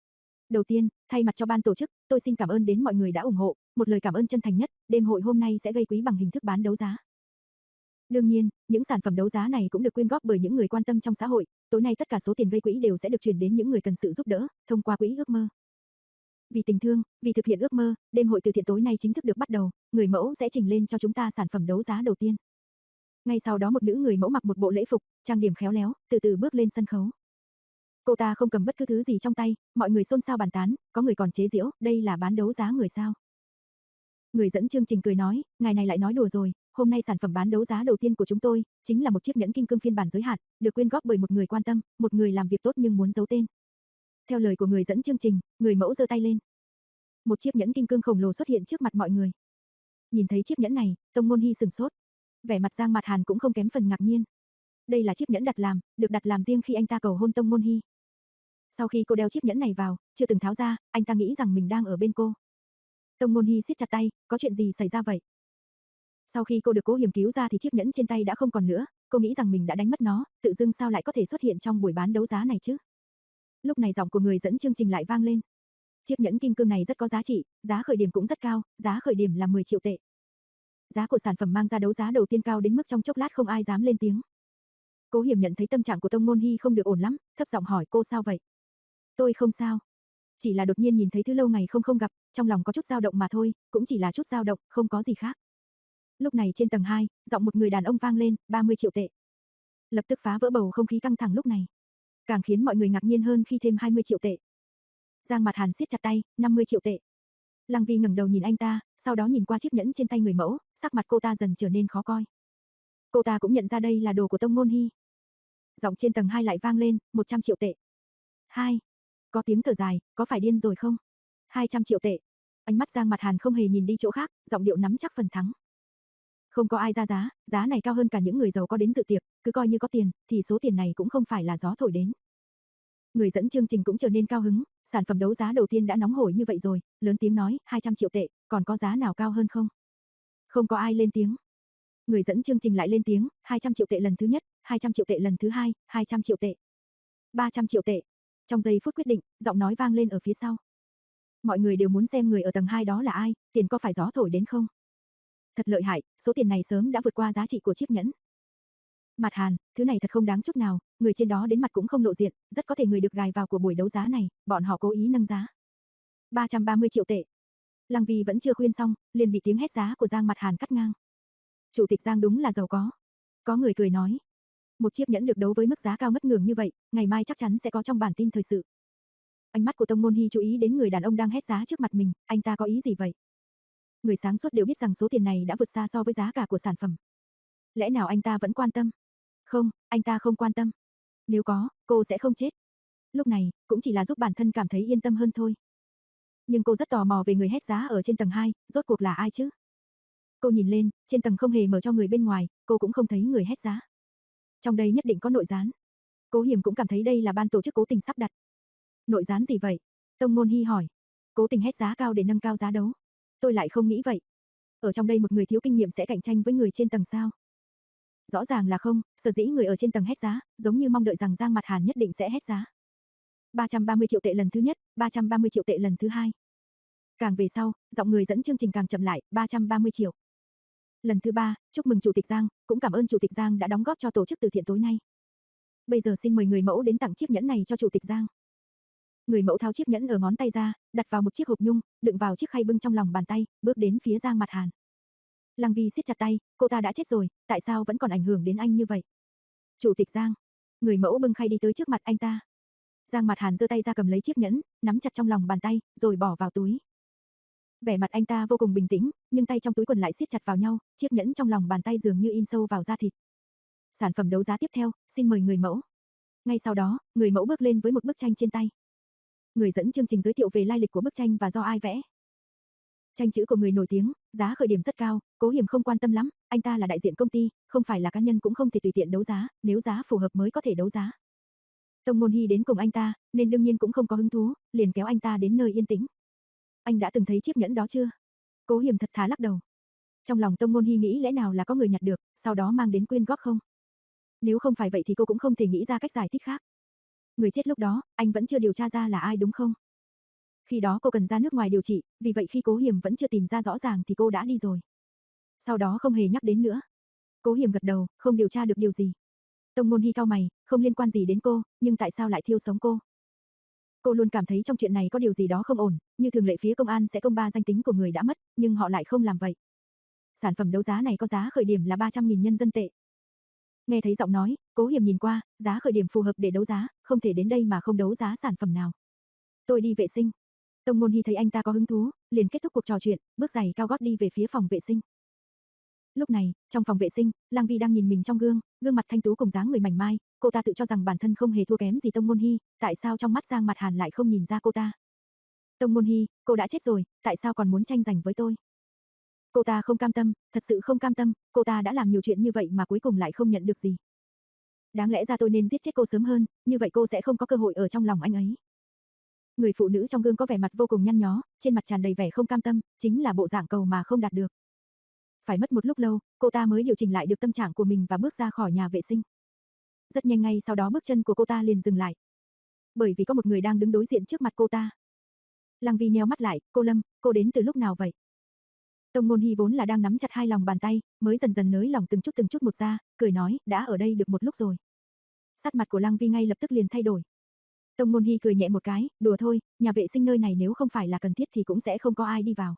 Đầu tiên, thay mặt cho ban tổ chức, tôi xin cảm ơn đến mọi người đã ủng hộ, một lời cảm ơn chân thành nhất, đêm hội hôm nay sẽ gây quỹ bằng hình thức bán đấu giá. Đương nhiên, những sản phẩm đấu giá này cũng được quyên góp bởi những người quan tâm trong xã hội, tối nay tất cả số tiền gây quỹ đều sẽ được chuyển đến những người cần sự giúp đỡ, thông qua quỹ ước mơ. Vì tình thương, vì thực hiện ước mơ, đêm hội từ thiện tối nay chính thức được bắt đầu, người mẫu sẽ trình lên cho chúng ta sản phẩm đấu giá đầu tiên. Ngay sau đó một nữ người mẫu mặc một bộ lễ phục, trang điểm khéo léo, từ từ bước lên sân khấu. Cô ta không cầm bất cứ thứ gì trong tay, mọi người xôn xao bàn tán, có người còn chế giễu, đây là bán đấu giá người sao? Người dẫn chương trình cười nói, ngài này lại nói đùa rồi, hôm nay sản phẩm bán đấu giá đầu tiên của chúng tôi, chính là một chiếc nhẫn kim cương phiên bản giới hạn, được quyên góp bởi một người quan tâm, một người làm việc tốt nhưng muốn giấu tên. Theo lời của người dẫn chương trình, người mẫu giơ tay lên. Một chiếc nhẫn kim cương khổng lồ xuất hiện trước mặt mọi người. Nhìn thấy chiếc nhẫn này, Tông Ngôn Hi sửng sốt. Vẻ mặt Giang Mặt Hàn cũng không kém phần ngạc nhiên. Đây là chiếc nhẫn đặt làm, được đặt làm riêng khi anh ta cầu hôn Tông Ngôn Hi. Sau khi cô đeo chiếc nhẫn này vào, chưa từng tháo ra, anh ta nghĩ rằng mình đang ở bên cô. Tông Ngôn Hi siết chặt tay, có chuyện gì xảy ra vậy? Sau khi cô được Cố Hiểm cứu ra thì chiếc nhẫn trên tay đã không còn nữa, cô nghĩ rằng mình đã đánh mất nó, tự dưng sao lại có thể xuất hiện trong buổi bán đấu giá này chứ? Lúc này giọng của người dẫn chương trình lại vang lên. Chiếc nhẫn kim cương này rất có giá trị, giá khởi điểm cũng rất cao, giá khởi điểm là mười triệu tệ. Giá của sản phẩm mang ra đấu giá đầu tiên cao đến mức trong chốc lát không ai dám lên tiếng. Cố Hiểm nhận thấy tâm trạng của Tông Ngôn Hi không được ổn lắm, thấp giọng hỏi cô sao vậy? Tôi không sao. Chỉ là đột nhiên nhìn thấy thứ lâu ngày không không gặp, trong lòng có chút dao động mà thôi, cũng chỉ là chút dao động, không có gì khác. Lúc này trên tầng hai, giọng một người đàn ông vang lên, ba mươi triệu tệ. Lập tức phá vỡ bầu không khí căng thẳng lúc này. Càng khiến mọi người ngạc nhiên hơn khi thêm hai mươi triệu tệ. Giang Mặt Hàn siết chặt tay, năm mươi triệu tệ. Lăng Vi ngẩng đầu nhìn anh ta, sau đó nhìn qua chiếc nhẫn trên tay người mẫu, sắc mặt cô ta dần trở nên khó coi. Cô ta cũng nhận ra đây là đồ của Tông Ngôn Hi. Giọng trên tầng hai lại vang lên, một trăm triệu tệ. Hai. Có tiếng thở dài, có phải điên rồi không? hai trăm triệu tệ. Ánh mắt Giang Mặt Hàn không hề nhìn đi chỗ khác, giọng điệu nắm chắc phần thắng. Không có ai ra giá, giá này cao hơn cả những người giàu có đến dự tiệc, cứ coi như có tiền, thì số tiền này cũng không phải là gió thổi đến. Người dẫn chương trình cũng trở nên cao hứng, sản phẩm đấu giá đầu tiên đã nóng hổi như vậy rồi, lớn tiếng nói, hai trăm triệu tệ, còn có giá nào cao hơn không? Không có ai lên tiếng. Người dẫn chương trình lại lên tiếng, hai trăm triệu tệ lần thứ nhất, hai trăm triệu tệ lần thứ hai, hai trăm triệu tệ. ba trăm triệu tệ. Trong giây phút quyết định, giọng nói vang lên ở phía sau. Mọi người đều muốn xem người ở tầng hai đó là ai, tiền có phải gió thổi đến không? Thật lợi hại, số tiền này sớm đã vượt qua giá trị của chiếc nhẫn. Mặt Hàn, thứ này thật không đáng chút nào, người trên đó đến mặt cũng không lộ diện, rất có thể người được gài vào của buổi đấu giá này, bọn họ cố ý nâng giá. ba trăm ba mươi triệu tệ. Lăng Vi vẫn chưa khuyên xong, liền bị tiếng hét giá của Giang Mặt Hàn cắt ngang. Chủ tịch Giang đúng là giàu có. Có người cười nói. Một chiếc nhẫn được đấu với mức giá cao ngất ngường như vậy, ngày mai chắc chắn sẽ có trong bản tin thời sự. Ánh mắt của Tông Môn Hy chú ý đến người đàn ông đang hét giá trước mặt mình, anh ta có ý gì vậy? Người sáng suốt đều biết rằng số tiền này đã vượt xa so với giá cả của sản phẩm. Lẽ nào anh ta vẫn quan tâm? Không, anh ta không quan tâm. Nếu có, cô sẽ không chết. Lúc này, cũng chỉ là giúp bản thân cảm thấy yên tâm hơn thôi. Nhưng cô rất tò mò về người hét giá ở trên tầng hai, rốt cuộc là ai chứ? Cô nhìn lên, trên tầng không hề mở cho người bên ngoài, cô cũng không thấy người hét giá. Trong đây nhất định có nội gián. Cố Hiểm cũng cảm thấy đây là ban tổ chức cố tình sắp đặt. Nội gián gì vậy? Tông Môn Hy hỏi. Cố tình hét giá cao để nâng cao giá đấu. Tôi lại không nghĩ vậy. Ở trong đây một người thiếu kinh nghiệm sẽ cạnh tranh với người trên tầng sao? Rõ ràng là không, sở dĩ người ở trên tầng hét giá, giống như mong đợi rằng Giang Mặt Hàn nhất định sẽ hét giá. ba trăm ba mươi triệu tệ lần thứ nhất, ba trăm ba mươi triệu tệ lần thứ hai. Càng về sau, giọng người dẫn chương trình càng chậm lại, ba trăm ba mươi triệu. Lần thứ ba, chúc mừng Chủ tịch Giang, cũng cảm ơn Chủ tịch Giang đã đóng góp cho tổ chức từ thiện tối nay. Bây giờ xin mời người mẫu đến tặng chiếc nhẫn này cho Chủ tịch Giang. Người mẫu tháo chiếc nhẫn ở ngón tay ra, đặt vào một chiếc hộp nhung, đựng vào chiếc khay bưng trong lòng bàn tay, bước đến phía Giang Mặt Hàn. Lăng Vi siết chặt tay, cô ta đã chết rồi, tại sao vẫn còn ảnh hưởng đến anh như vậy? Chủ tịch Giang. Người mẫu bưng khay đi tới trước mặt anh ta. Giang Mặt Hàn giơ tay ra cầm lấy chiếc nhẫn, nắm chặt trong lòng bàn tay, rồi bỏ vào túi. Vẻ mặt anh ta vô cùng bình tĩnh, nhưng tay trong túi quần lại siết chặt vào nhau, chiếc nhẫn trong lòng bàn tay dường như in sâu vào da thịt. Sản phẩm đấu giá tiếp theo, xin mời người mẫu. Ngay sau đó, người mẫu bước lên với một bức tranh trên tay. Người dẫn chương trình giới thiệu về lai lịch của bức tranh và do ai vẽ. Tranh chữ của người nổi tiếng, giá khởi điểm rất cao, Cố Hiểm không quan tâm lắm, anh ta là đại diện công ty, không phải là cá nhân cũng không thể tùy tiện đấu giá, nếu giá phù hợp mới có thể đấu giá. Tông Môn Hy đến cùng anh ta, nên đương nhiên cũng không có hứng thú, liền kéo anh ta đến nơi yên tĩnh. Anh đã từng thấy chiếc nhẫn đó chưa? Cố Hiểm thật thà lắc đầu. Trong lòng Tông Môn Hy nghĩ lẽ nào là có người nhặt được, sau đó mang đến quyên góp không? Nếu không phải vậy thì cô cũng không thể nghĩ ra cách giải thích khác. Người chết lúc đó, anh vẫn chưa điều tra ra là ai đúng không? Khi đó cô cần ra nước ngoài điều trị, vì vậy khi Cố Hiểm vẫn chưa tìm ra rõ ràng thì cô đã đi rồi. Sau đó không hề nhắc đến nữa. Cố Hiểm gật đầu, không điều tra được điều gì. Tông Môn Hy cau mày, không liên quan gì đến cô, nhưng tại sao lại thiêu sống cô? Cô luôn cảm thấy trong chuyện này có điều gì đó không ổn, như thường lệ phía công an sẽ công ba danh tính của người đã mất, nhưng họ lại không làm vậy. Sản phẩm đấu giá này có giá khởi điểm là ba trăm nghìn nhân dân tệ. Nghe thấy giọng nói, Cố Hiểm nhìn qua, giá khởi điểm phù hợp để đấu giá, không thể đến đây mà không đấu giá sản phẩm nào. Tôi đi vệ sinh. Tông Môn Hy thấy anh ta có hứng thú, liền kết thúc cuộc trò chuyện, bước giày cao gót đi về phía phòng vệ sinh. Lúc này, trong phòng vệ sinh, Lăng Vi đang nhìn mình trong gương, gương mặt thanh tú cùng dáng người mảnh mai, cô ta tự cho rằng bản thân không hề thua kém gì Tông Môn Hy, tại sao trong mắt Giang Mặt Hàn lại không nhìn ra cô ta? Tông Môn Hy, cô đã chết rồi, tại sao còn muốn tranh giành với tôi? Cô ta không cam tâm, thật sự không cam tâm, cô ta đã làm nhiều chuyện như vậy mà cuối cùng lại không nhận được gì. Đáng lẽ ra tôi nên giết chết cô sớm hơn, như vậy cô sẽ không có cơ hội ở trong lòng anh ấy. Người phụ nữ trong gương có vẻ mặt vô cùng nhăn nhó, trên mặt tràn đầy vẻ không cam tâm, chính là bộ dạng cầu mà không đạt được. Phải mất một lúc lâu, cô ta mới điều chỉnh lại được tâm trạng của mình và bước ra khỏi nhà vệ sinh. Rất nhanh ngay sau đó bước chân của cô ta liền dừng lại. Bởi vì có một người đang đứng đối diện trước mặt cô ta. Lăng Vi nheo mắt lại, cô Lâm, cô đến từ lúc nào vậy? Tông Môn Hy vốn là đang nắm chặt hai lòng bàn tay, mới dần dần nới lòng từng chút từng chút một ra, cười nói, đã ở đây được một lúc rồi. Sắc mặt của Lăng Vi ngay lập tức liền thay đổi. Tông Môn Hy cười nhẹ một cái, đùa thôi, nhà vệ sinh nơi này nếu không phải là cần thiết thì cũng sẽ không có ai đi vào.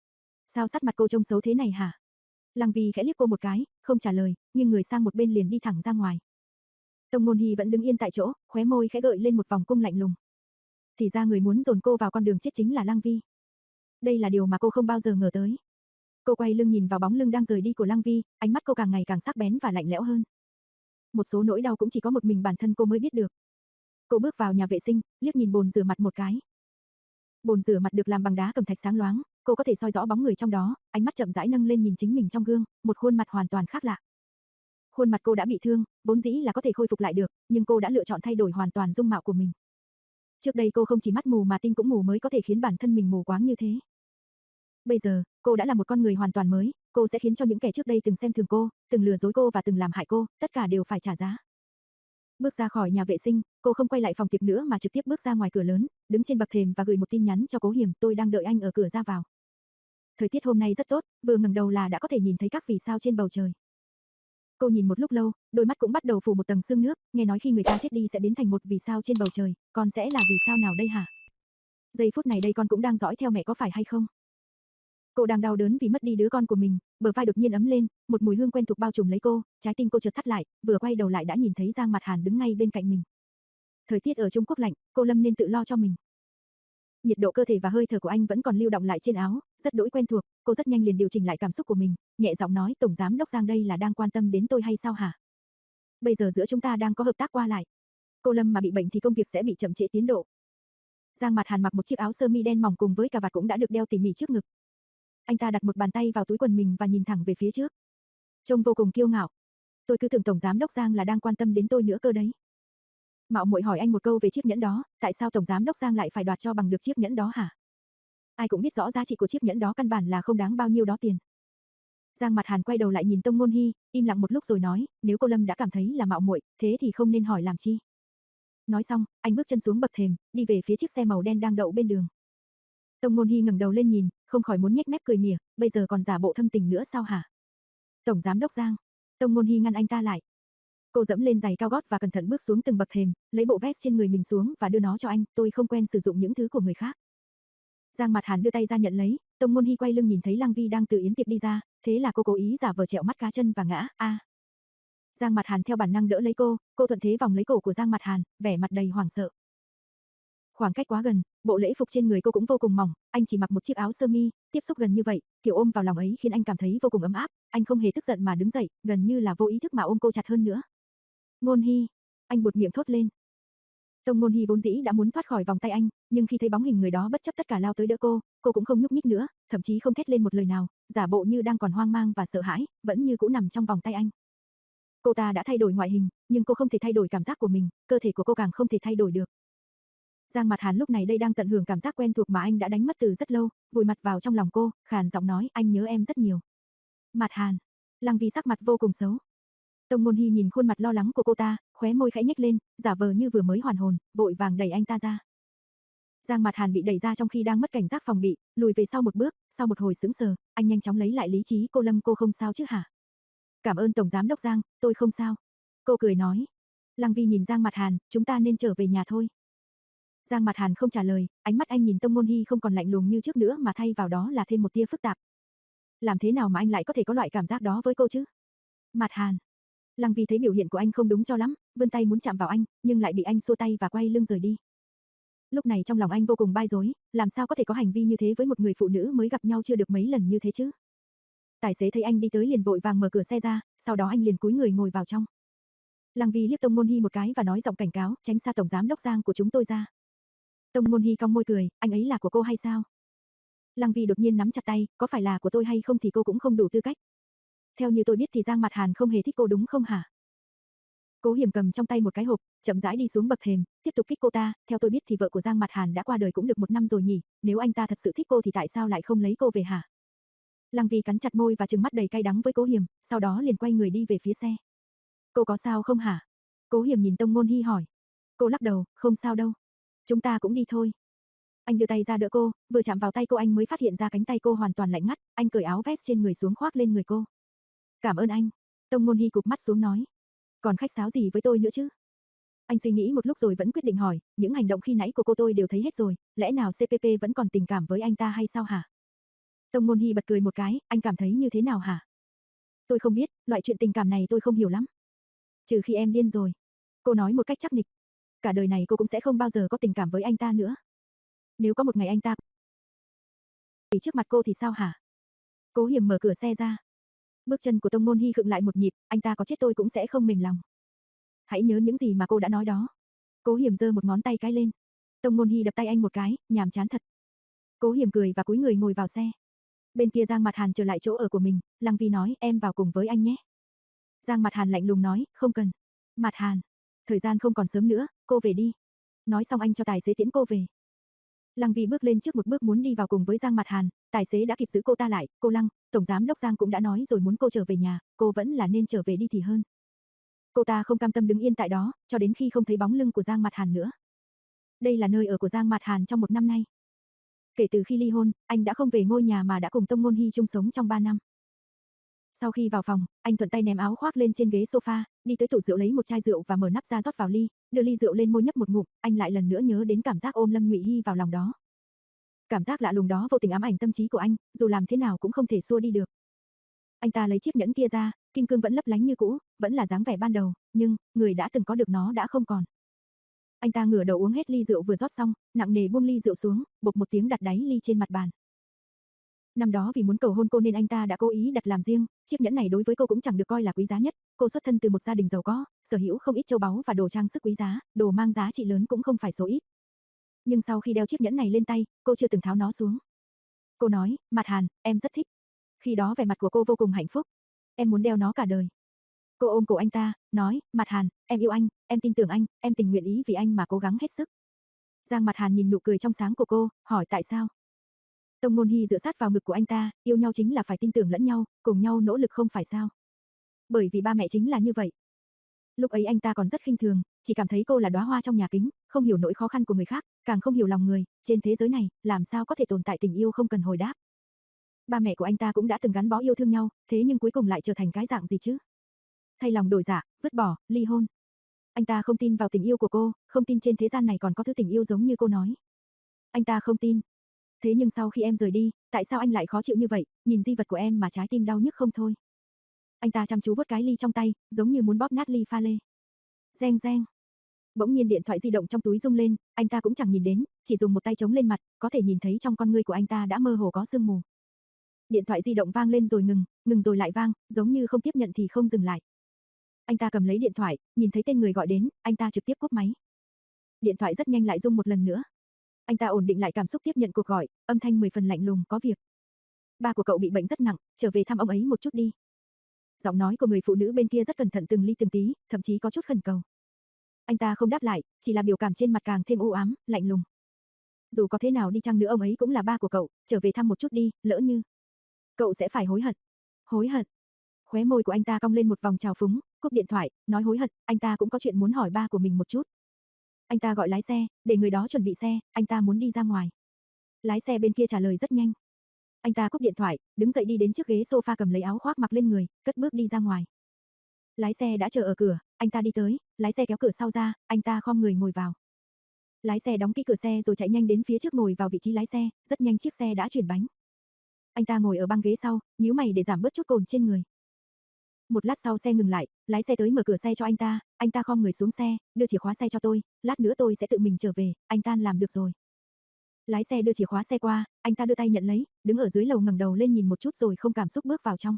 Sao sắc mặt cô trông xấu thế này hả? Lăng Vi khẽ liếc cô một cái, không trả lời, nhưng người sang một bên liền đi thẳng ra ngoài. Tông Môn Hy vẫn đứng yên tại chỗ, khóe môi khẽ gợi lên một vòng cung lạnh lùng. Thì ra người muốn dồn cô vào con đường chết chính là Lăng Vi. Đây là điều mà cô không bao giờ ngờ tới. Cô quay lưng nhìn vào bóng lưng đang rời đi của Lăng Vi, ánh mắt cô càng ngày càng sắc bén và lạnh lẽo hơn. Một số nỗi đau cũng chỉ có một mình bản thân cô mới biết được. Cô bước vào nhà vệ sinh, liếc nhìn bồn rửa mặt một cái. Bồn rửa mặt được làm bằng đá cẩm thạch sáng loáng, cô có thể soi rõ bóng người trong đó, ánh mắt chậm rãi nâng lên nhìn chính mình trong gương, một khuôn mặt hoàn toàn khác lạ. Khuôn mặt cô đã bị thương, vốn dĩ là có thể khôi phục lại được, nhưng cô đã lựa chọn thay đổi hoàn toàn dung mạo của mình. Trước đây cô không chỉ mắt mù mà tim cũng mù mới có thể khiến bản thân mình mù quáng như thế. Bây giờ, cô đã là một con người hoàn toàn mới, cô sẽ khiến cho những kẻ trước đây từng xem thường cô, từng lừa dối cô và từng làm hại cô, tất cả đều phải trả giá. Bước ra khỏi nhà vệ sinh, cô không quay lại phòng tiệc nữa mà trực tiếp bước ra ngoài cửa lớn, đứng trên bậc thềm và gửi một tin nhắn cho Cố Hiểm, tôi đang đợi anh ở cửa ra vào. Thời tiết hôm nay rất tốt, vừa ngẩng đầu là đã có thể nhìn thấy các vì sao trên bầu trời. Cô nhìn một lúc lâu, đôi mắt cũng bắt đầu phủ một tầng sương nước, nghe nói khi người ta chết đi sẽ biến thành một vì sao trên bầu trời, con sẽ là vì sao nào đây hả? Giây phút này đây con cũng đang dõi theo mẹ có phải hay không? Cô đang đau đớn vì mất đi đứa con của mình, bờ vai đột nhiên ấm lên, một mùi hương quen thuộc bao trùm lấy cô, trái tim cô chợt thắt lại, vừa quay đầu lại đã nhìn thấy Giang Mặt Hàn đứng ngay bên cạnh mình. Thời tiết ở Trung Quốc lạnh, cô Lâm nên tự lo cho mình. Nhiệt độ cơ thể và hơi thở của anh vẫn còn lưu động lại trên áo, rất đỗi quen thuộc, cô rất nhanh liền điều chỉnh lại cảm xúc của mình, nhẹ giọng nói, Tổng giám đốc Giang đây là đang quan tâm đến tôi hay sao hả? Bây giờ giữa chúng ta đang có hợp tác qua lại. Cô Lâm mà bị bệnh thì công việc sẽ bị chậm trễ tiến độ. Giang Mặt Hàn mặc một chiếc áo sơ mi đen mỏng cùng với cà vạt cũng đã được đeo tỉ mỉ trước ngực. Anh ta đặt một bàn tay vào túi quần mình và nhìn thẳng về phía trước. Trông vô cùng kiêu ngạo. Tôi cứ tưởng Tổng giám đốc Giang là đang quan tâm đến tôi nữa cơ đấy. Mạo muội hỏi anh một câu về chiếc nhẫn đó, tại sao Tổng giám đốc Giang lại phải đoạt cho bằng được chiếc nhẫn đó hả? Ai cũng biết rõ giá trị của chiếc nhẫn đó căn bản là không đáng bao nhiêu đó tiền. Giang Mặt Hàn quay đầu lại nhìn Tông Ngôn Hi, im lặng một lúc rồi nói, nếu cô Lâm đã cảm thấy là mạo muội, thế thì không nên hỏi làm chi. Nói xong, anh bước chân xuống bậc thềm, đi về phía chiếc xe màu đen đang đậu bên đường. Tông Ngôn Hi ngẩng đầu lên nhìn, không khỏi muốn nhếch mép cười mỉa, bây giờ còn giả bộ thâm tình nữa sao hả? Tổng giám đốc Giang. Tông Ngôn Hi ngăn anh ta lại. Cô dẫm lên giày cao gót và cẩn thận bước xuống từng bậc thềm, lấy bộ vest trên người mình xuống và đưa nó cho anh, tôi không quen sử dụng những thứ của người khác. Giang Mặt Hàn đưa tay ra nhận lấy, Tông Ngôn Hi quay lưng nhìn thấy Lăng Vi đang từ yến tiệc đi ra, thế là cô cố ý giả vờ trẹo mắt cá chân và ngã, a. À. Giang Mặt Hàn theo bản năng đỡ lấy cô, cô thuận thế vòng lấy cổ của Giang Mặt Hàn, vẻ mặt đầy hoảng sợ. Khoảng cách quá gần, bộ lễ phục trên người cô cũng vô cùng mỏng, anh chỉ mặc một chiếc áo sơ mi, tiếp xúc gần như vậy, kiểu ôm vào lòng ấy khiến anh cảm thấy vô cùng ấm áp, anh không hề tức giận mà đứng dậy, gần như là vô ý thức mà ôm cô chặt hơn nữa. Ngôn Hi, anh buột miệng thốt lên. Tông Ngôn Hi vốn dĩ đã muốn thoát khỏi vòng tay anh, nhưng khi thấy bóng hình người đó bất chấp tất cả lao tới đỡ cô, cô cũng không nhúc nhích nữa, thậm chí không thét lên một lời nào, giả bộ như đang còn hoang mang và sợ hãi, vẫn như cũ nằm trong vòng tay anh. Cô ta đã thay đổi ngoại hình, nhưng cô không thể thay đổi cảm giác của mình, cơ thể của cô càng không thể thay đổi được. Giang Mặt Hàn lúc này đây đang tận hưởng cảm giác quen thuộc mà anh đã đánh mất từ rất lâu, vùi mặt vào trong lòng cô, khàn giọng nói, anh nhớ em rất nhiều. Mặt Hàn. Lăng Vi sắc mặt vô cùng xấu. Tông Ngôn Hi nhìn khuôn mặt lo lắng của cô ta, khóe môi khẽ nhếch lên, giả vờ như vừa mới hoàn hồn, vội vàng đẩy anh ta ra. Giang Mặt Hàn bị đẩy ra trong khi đang mất cảnh giác phòng bị, lùi về sau một bước, sau một hồi sững sờ, anh nhanh chóng lấy lại lý trí, cô Lâm cô không sao chứ hả? Cảm ơn Tổng giám đốc Giang, tôi không sao. Cô cười nói. Lăng Vi nhìn Giang Mặt Hàn, chúng ta nên trở về nhà thôi. Giang Mặt Hàn không trả lời, ánh mắt anh nhìn Tông Ngôn Hi không còn lạnh lùng như trước nữa mà thay vào đó là thêm một tia phức tạp. Làm thế nào mà anh lại có thể có loại cảm giác đó với cô chứ? Mặt Hàn. Lăng Vi thấy biểu hiện của anh không đúng cho lắm, vươn tay muốn chạm vào anh, nhưng lại bị anh xua tay và quay lưng rời đi. Lúc này trong lòng anh vô cùng bối rối, làm sao có thể có hành vi như thế với một người phụ nữ mới gặp nhau chưa được mấy lần như thế chứ? Tài xế thấy anh đi tới liền vội vàng mở cửa xe ra, sau đó anh liền cúi người ngồi vào trong. Lăng Vi liếc Tông Ngôn Hi một cái và nói giọng cảnh cáo, tránh xa Tổng giám đốc Giang của chúng tôi ra. Tông Ngôn Hi cong môi cười, anh ấy là của cô hay sao? Lăng Vi đột nhiên nắm chặt tay, có phải là của tôi hay không thì cô cũng không đủ tư cách. Theo như tôi biết thì Giang Mặt Hàn không hề thích cô đúng không hả? Cố Hiểm cầm trong tay một cái hộp, chậm rãi đi xuống bậc thềm, tiếp tục kích cô ta, theo tôi biết thì vợ của Giang Mặt Hàn đã qua đời cũng được một năm rồi nhỉ, nếu anh ta thật sự thích cô thì tại sao lại không lấy cô về hả? Lăng Vi cắn chặt môi và trừng mắt đầy cay đắng với Cố Hiểm, sau đó liền quay người đi về phía xe. Cô có sao không hả? Cố Hiểm nhìn Tông Ngôn Hi hỏi. Cô lắc đầu, không sao đâu. Chúng ta cũng đi thôi. Anh đưa tay ra đỡ cô, vừa chạm vào tay cô anh mới phát hiện ra cánh tay cô hoàn toàn lạnh ngắt, anh cởi áo vest trên người xuống khoác lên người cô. Cảm ơn anh. Tông Ngôn Hi cụp mắt xuống nói. Còn khách sáo gì với tôi nữa chứ? Anh suy nghĩ một lúc rồi vẫn quyết định hỏi, những hành động khi nãy của cô tôi đều thấy hết rồi, lẽ nào xê pê pê vẫn còn tình cảm với anh ta hay sao hả? Tông Ngôn Hi bật cười một cái, anh cảm thấy như thế nào hả? Tôi không biết, loại chuyện tình cảm này tôi không hiểu lắm. Trừ khi em điên rồi. Cô nói một cách chắc nịch. Cả đời này cô cũng sẽ không bao giờ có tình cảm với anh ta nữa. Nếu có một ngày anh ta vì trước mặt cô thì sao hả? Cố Hiểm mở cửa xe ra. Bước chân của Tông Ngôn Hi khựng lại một nhịp, anh ta có chết tôi cũng sẽ không mềm lòng. Hãy nhớ những gì mà cô đã nói đó. Cố Hiểm giơ một ngón tay cái lên. Tông Ngôn Hi đập tay anh một cái, nhàm chán thật. Cố Hiểm cười và cúi người ngồi vào xe. Bên kia Giang Mặt Hàn trở lại chỗ ở của mình, Lăng Vi nói, em vào cùng với anh nhé. Giang Mặt Hàn lạnh lùng nói, không cần. Mặt Hàn, thời gian không còn sớm nữa, cô về đi. Nói xong anh cho tài xế tiễn cô về. Lăng Vi bước lên trước một bước muốn đi vào cùng với Giang Mặt Hàn, tài xế đã kịp giữ cô ta lại, cô Lăng, Tổng giám đốc Giang cũng đã nói rồi muốn cô trở về nhà, cô vẫn là nên trở về đi thì hơn. Cô ta không cam tâm đứng yên tại đó, cho đến khi không thấy bóng lưng của Giang Mạt Hàn nữa. Đây là nơi ở của Giang Mạt Hàn trong một năm nay. Kể từ khi ly hôn, anh đã không về ngôi nhà mà đã cùng Tông Ngôn Hy chung sống trong ba năm. Sau khi vào phòng, anh thuận tay ném áo khoác lên trên ghế sofa, đi tới tủ rượu lấy một chai rượu và mở nắp ra rót vào ly, đưa ly rượu lên môi nhấp một ngụm, anh lại lần nữa nhớ đến cảm giác ôm Lâm Ngụy Hy vào lòng đó. Cảm giác lạ lùng đó vô tình ám ảnh tâm trí của anh, dù làm thế nào cũng không thể xua đi được. Anh ta lấy chiếc nhẫn kia ra, kim cương vẫn lấp lánh như cũ, vẫn là dáng vẻ ban đầu, nhưng người đã từng có được nó đã không còn. Anh ta ngửa đầu uống hết ly rượu vừa rót xong, nặng nề buông ly rượu xuống, bộp một tiếng đặt đáy ly trên mặt bàn. Năm đó vì muốn cầu hôn cô nên anh ta đã cố ý đặt làm riêng, chiếc nhẫn này đối với cô cũng chẳng được coi là quý giá nhất, cô xuất thân từ một gia đình giàu có, sở hữu không ít châu báu và đồ trang sức quý giá, đồ mang giá trị lớn cũng không phải số ít. Nhưng sau khi đeo chiếc nhẫn này lên tay, cô chưa từng tháo nó xuống. Cô nói, Mạt Hàn, em rất thích. Khi đó vẻ mặt của cô vô cùng hạnh phúc. Em muốn đeo nó cả đời. Cô ôm cổ anh ta, nói, Mạt Hàn, em yêu anh, em tin tưởng anh, em tình nguyện ý vì anh mà cố gắng hết sức. Giang Mạt Hàn nhìn nụ cười trong sáng của cô, hỏi tại sao. Tông Ngôn Hy dựa sát vào ngực của anh ta, yêu nhau chính là phải tin tưởng lẫn nhau, cùng nhau nỗ lực không phải sao. Bởi vì ba mẹ chính là như vậy. Lúc ấy anh ta còn rất khinh thường, chỉ cảm thấy cô là đóa hoa trong nhà kính, không hiểu nỗi khó khăn của người khác, càng không hiểu lòng người, trên thế giới này, làm sao có thể tồn tại tình yêu không cần hồi đáp. Ba mẹ của anh ta cũng đã từng gắn bó yêu thương nhau, thế nhưng cuối cùng lại trở thành cái dạng gì chứ? Thay lòng đổi dạ, vứt bỏ, ly hôn. Anh ta không tin vào tình yêu của cô, không tin trên thế gian này còn có thứ tình yêu giống như cô nói. Anh ta không tin. Thế nhưng sau khi em rời đi, tại sao anh lại khó chịu như vậy, nhìn di vật của em mà trái tim đau nhức không thôi. Anh ta chăm chú vuốt cái ly trong tay, giống như muốn bóp nát ly pha lê. Reng reng. Bỗng nhiên điện thoại di động trong túi rung lên, anh ta cũng chẳng nhìn đến, chỉ dùng một tay chống lên mặt, có thể nhìn thấy trong con ngươi của anh ta đã mơ hồ có sương mù. Điện thoại di động vang lên rồi ngừng, ngừng rồi lại vang, giống như không tiếp nhận thì không dừng lại. Anh ta cầm lấy điện thoại, nhìn thấy tên người gọi đến, anh ta trực tiếp cúp máy. Điện thoại rất nhanh lại rung một lần nữa. Anh ta ổn định lại cảm xúc tiếp nhận cuộc gọi, âm thanh mười phần lạnh lùng, có việc. Ba của cậu bị bệnh rất nặng, trở về thăm ông ấy một chút đi. Giọng nói của người phụ nữ bên kia rất cẩn thận từng ly từng tí, thậm chí có chút khẩn cầu. Anh ta không đáp lại, chỉ là biểu cảm trên mặt càng thêm u ám, lạnh lùng. Dù có thế nào đi chăng nữa ông ấy cũng là ba của cậu, trở về thăm một chút đi, lỡ như cậu sẽ phải hối hận. Hối hận. Khóe môi của anh ta cong lên một vòng trào phúng, cúp điện thoại, nói hối hận, anh ta cũng có chuyện muốn hỏi ba của mình một chút. Anh ta gọi lái xe, để người đó chuẩn bị xe, anh ta muốn đi ra ngoài. Lái xe bên kia trả lời rất nhanh. Anh ta cúp điện thoại, đứng dậy đi đến trước ghế sofa cầm lấy áo khoác mặc lên người, cất bước đi ra ngoài. Lái xe đã chờ ở cửa, anh ta đi tới, lái xe kéo cửa sau ra, anh ta khom người ngồi vào. Lái xe đóng kỹ cửa xe rồi chạy nhanh đến phía trước ngồi vào vị trí lái xe, rất nhanh chiếc xe đã chuyển bánh. Anh ta ngồi ở băng ghế sau, nhíu mày để giảm bớt chút cồn trên người. Một lát sau xe ngừng lại, lái xe tới mở cửa xe cho anh ta, anh ta khom người xuống xe, đưa chìa khóa xe cho tôi, lát nữa tôi sẽ tự mình trở về, anh ta làm được rồi. Lái xe đưa chìa khóa xe qua, anh ta đưa tay nhận lấy, đứng ở dưới lầu ngẩng đầu lên nhìn một chút rồi không cảm xúc bước vào trong.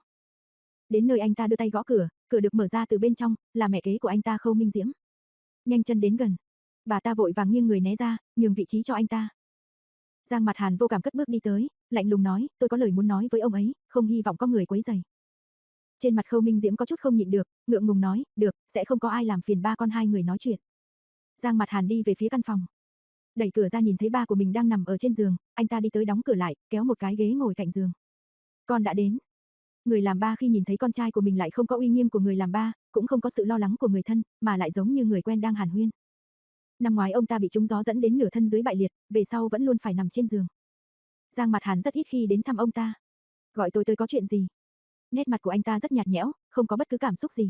Đến nơi anh ta đưa tay gõ cửa, cửa được mở ra từ bên trong, là mẹ kế của anh ta Khâu Minh Diễm. Nhanh chân đến gần. Bà ta vội vàng nghiêng người né ra, nhường vị trí cho anh ta. Giang Mạt Hàn vô cảm cất bước đi tới, lạnh lùng nói, tôi có lời muốn nói với ông ấy, không hy vọng có người quấy rầy. Trên mặt Khâu Minh Diễm có chút không nhịn được, ngượng ngùng nói, được, sẽ không có ai làm phiền ba con hai người nói chuyện. Giang Mạt Hàn đi về phía căn phòng. Đẩy cửa ra nhìn thấy ba của mình đang nằm ở trên giường, anh ta đi tới đóng cửa lại, kéo một cái ghế ngồi cạnh giường. Con đã đến. Người làm ba khi nhìn thấy con trai của mình lại không có uy nghiêm của người làm ba, cũng không có sự lo lắng của người thân, mà lại giống như người quen đang hàn huyên. Năm ngoái ông ta bị trúng gió dẫn đến nửa thân dưới bại liệt, về sau vẫn luôn phải nằm trên giường. Giang Mạt Hàn rất ít khi đến thăm ông ta. Gọi tôi tới có chuyện gì? Nét mặt của anh ta rất nhạt nhẽo, không có bất cứ cảm xúc gì.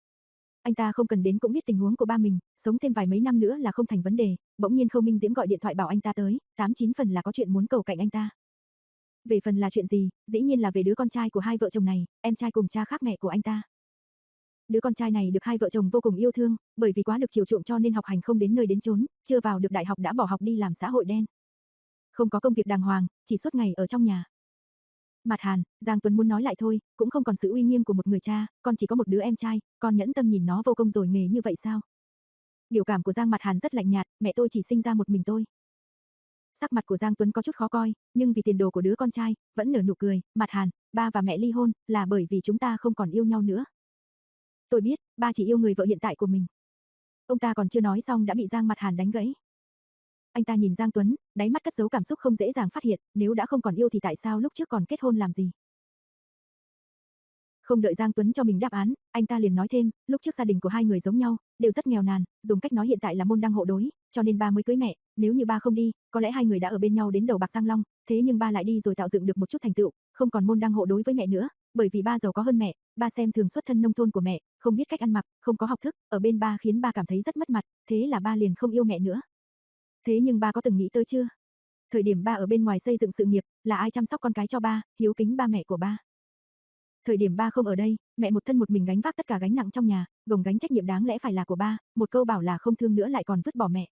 Anh ta không cần đến cũng biết tình huống của ba mình, sống thêm vài mấy năm nữa là không thành vấn đề, bỗng nhiên Khâu Minh Diễm gọi điện thoại bảo anh ta tới, tám chín phần là có chuyện muốn cầu cạnh anh ta. Về phần là chuyện gì, dĩ nhiên là về đứa con trai của hai vợ chồng này, em trai cùng cha khác mẹ của anh ta. Đứa con trai này được hai vợ chồng vô cùng yêu thương, bởi vì quá được chiều chuộng cho nên học hành không đến nơi đến chốn, chưa vào được đại học đã bỏ học đi làm xã hội đen. Không có công việc đàng hoàng, chỉ suốt ngày ở trong nhà. Mạt Hàn, Giang Tuấn muốn nói lại thôi, cũng không còn sự uy nghiêm của một người cha, con chỉ có một đứa em trai, con nhẫn tâm nhìn nó vô công rồi nghề như vậy sao? Biểu cảm của Giang Mạt Hàn rất lạnh nhạt, mẹ tôi chỉ sinh ra một mình tôi. Sắc mặt của Giang Tuấn có chút khó coi, nhưng vì tiền đồ của đứa con trai, vẫn nở nụ cười, Mạt Hàn, ba và mẹ ly hôn, là bởi vì chúng ta không còn yêu nhau nữa. Tôi biết, ba chỉ yêu người vợ hiện tại của mình. Ông ta còn chưa nói xong đã bị Giang Mạt Hàn đánh gãy. Anh ta nhìn Giang Tuấn, đáy mắt cất giấu cảm xúc không dễ dàng phát hiện, nếu đã không còn yêu thì tại sao lúc trước còn kết hôn làm gì? Không đợi Giang Tuấn cho mình đáp án, anh ta liền nói thêm, lúc trước gia đình của hai người giống nhau, đều rất nghèo nàn, dùng cách nói hiện tại là môn đăng hộ đối, cho nên ba mới cưới mẹ, nếu như ba không đi, có lẽ hai người đã ở bên nhau đến đầu bạc răng long, thế nhưng ba lại đi rồi tạo dựng được một chút thành tựu, không còn môn đăng hộ đối với mẹ nữa, bởi vì ba giàu có hơn mẹ, ba xem thường xuất thân nông thôn của mẹ, không biết cách ăn mặc, không có học thức, ở bên ba khiến ba cảm thấy rất mất mặt, thế là ba liền không yêu mẹ nữa. Thế nhưng ba có từng nghĩ tới chưa? Thời điểm ba ở bên ngoài xây dựng sự nghiệp, là ai chăm sóc con cái cho ba, hiếu kính ba mẹ của ba. Thời điểm ba không ở đây, mẹ một thân một mình gánh vác tất cả gánh nặng trong nhà, gồng gánh trách nhiệm đáng lẽ phải là của ba, một câu bảo là không thương nữa lại còn vứt bỏ mẹ.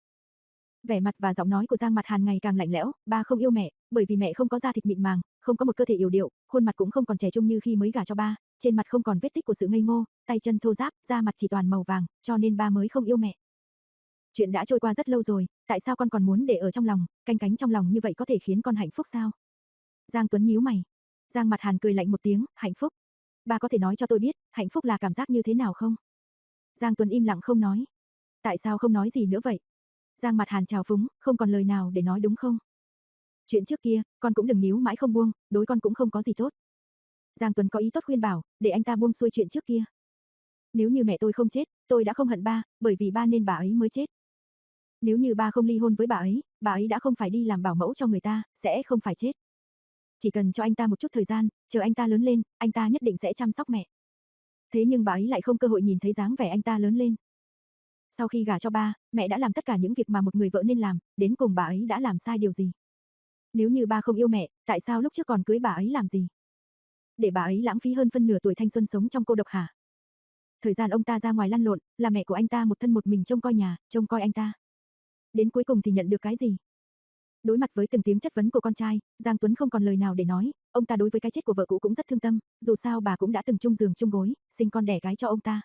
Vẻ mặt và giọng nói của Giang Mặt Hàn ngày càng lạnh lẽo, ba không yêu mẹ, bởi vì mẹ không có da thịt mịn màng, không có một cơ thể yểu điệu, khuôn mặt cũng không còn trẻ trung như khi mới gả cho ba, trên mặt không còn vết tích của sự ngây ngô, tay chân thô ráp, da mặt chỉ toàn màu vàng, cho nên ba mới không yêu mẹ. Chuyện đã trôi qua rất lâu rồi, tại sao con còn muốn để ở trong lòng, canh cánh trong lòng như vậy có thể khiến con hạnh phúc sao? Giang Tuấn nhíu mày. Giang Mặt Hàn cười lạnh một tiếng, hạnh phúc. Ba có thể nói cho tôi biết, hạnh phúc là cảm giác như thế nào không? Giang Tuấn im lặng không nói. Tại sao không nói gì nữa vậy? Giang Mặt Hàn trào phúng, không còn lời nào để nói đúng không? Chuyện trước kia, con cũng đừng níu mãi không buông, đối con cũng không có gì tốt. Giang Tuấn có ý tốt khuyên bảo, để anh ta buông xuôi chuyện trước kia. Nếu như mẹ tôi không chết, tôi đã không hận ba, bởi vì ba nên bà ấy mới chết. Nếu như ba không ly hôn với bà ấy, bà ấy đã không phải đi làm bảo mẫu cho người ta, sẽ không phải chết. Chỉ cần cho anh ta một chút thời gian, chờ anh ta lớn lên, anh ta nhất định sẽ chăm sóc mẹ. Thế nhưng bà ấy lại không cơ hội nhìn thấy dáng vẻ anh ta lớn lên. Sau khi gả cho ba, mẹ đã làm tất cả những việc mà một người vợ nên làm, đến cùng bà ấy đã làm sai điều gì? Nếu như ba không yêu mẹ, tại sao lúc trước còn cưới bà ấy làm gì? Để bà ấy lãng phí hơn phân nửa tuổi thanh xuân sống trong cô độc hả? Thời gian ông ta ra ngoài lăn lộn, là mẹ của anh ta một thân một mình trông coi nhà, trông coi anh ta. Đến cuối cùng thì nhận được cái gì? Đối mặt với từng tiếng chất vấn của con trai, Giang Tuấn không còn lời nào để nói, ông ta đối với cái chết của vợ cũ cũng rất thương tâm, dù sao bà cũng đã từng chung giường chung gối, sinh con đẻ cái cho ông ta.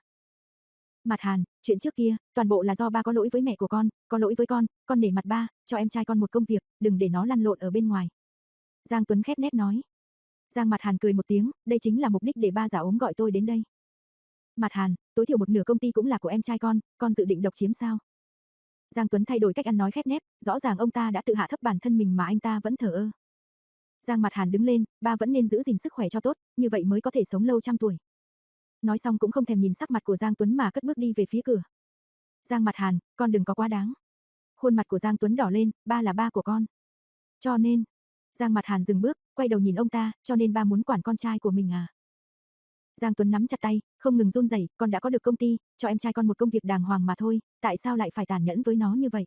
Mặt Hàn, chuyện trước kia, toàn bộ là do ba có lỗi với mẹ của con, có lỗi với con, con nể mặt ba, cho em trai con một công việc, đừng để nó lăn lộn ở bên ngoài. Giang Tuấn khép nép nói. Giang Mặt Hàn cười một tiếng, đây chính là mục đích để ba giả ốm gọi tôi đến đây. Mặt Hàn, tối thiểu một nửa công ty cũng là của em trai con, con dự định độc chiếm sao? Giang Tuấn thay đổi cách ăn nói khép nép, rõ ràng ông ta đã tự hạ thấp bản thân mình mà anh ta vẫn thờ ơ. Giang Mặt Hàn đứng lên, ba vẫn nên giữ gìn sức khỏe cho tốt, như vậy mới có thể sống lâu trăm tuổi. Nói xong cũng không thèm nhìn sắc mặt của Giang Tuấn mà cất bước đi về phía cửa. Giang Mặt Hàn, con đừng có quá đáng. Khuôn mặt của Giang Tuấn đỏ lên, ba là ba của con. Cho nên, Giang Mặt Hàn dừng bước, quay đầu nhìn ông ta, cho nên ba muốn quản con trai của mình à? Giang Tuấn nắm chặt tay, không ngừng run rẩy, con đã có được công ty, cho em trai con một công việc đàng hoàng mà thôi, tại sao lại phải tàn nhẫn với nó như vậy?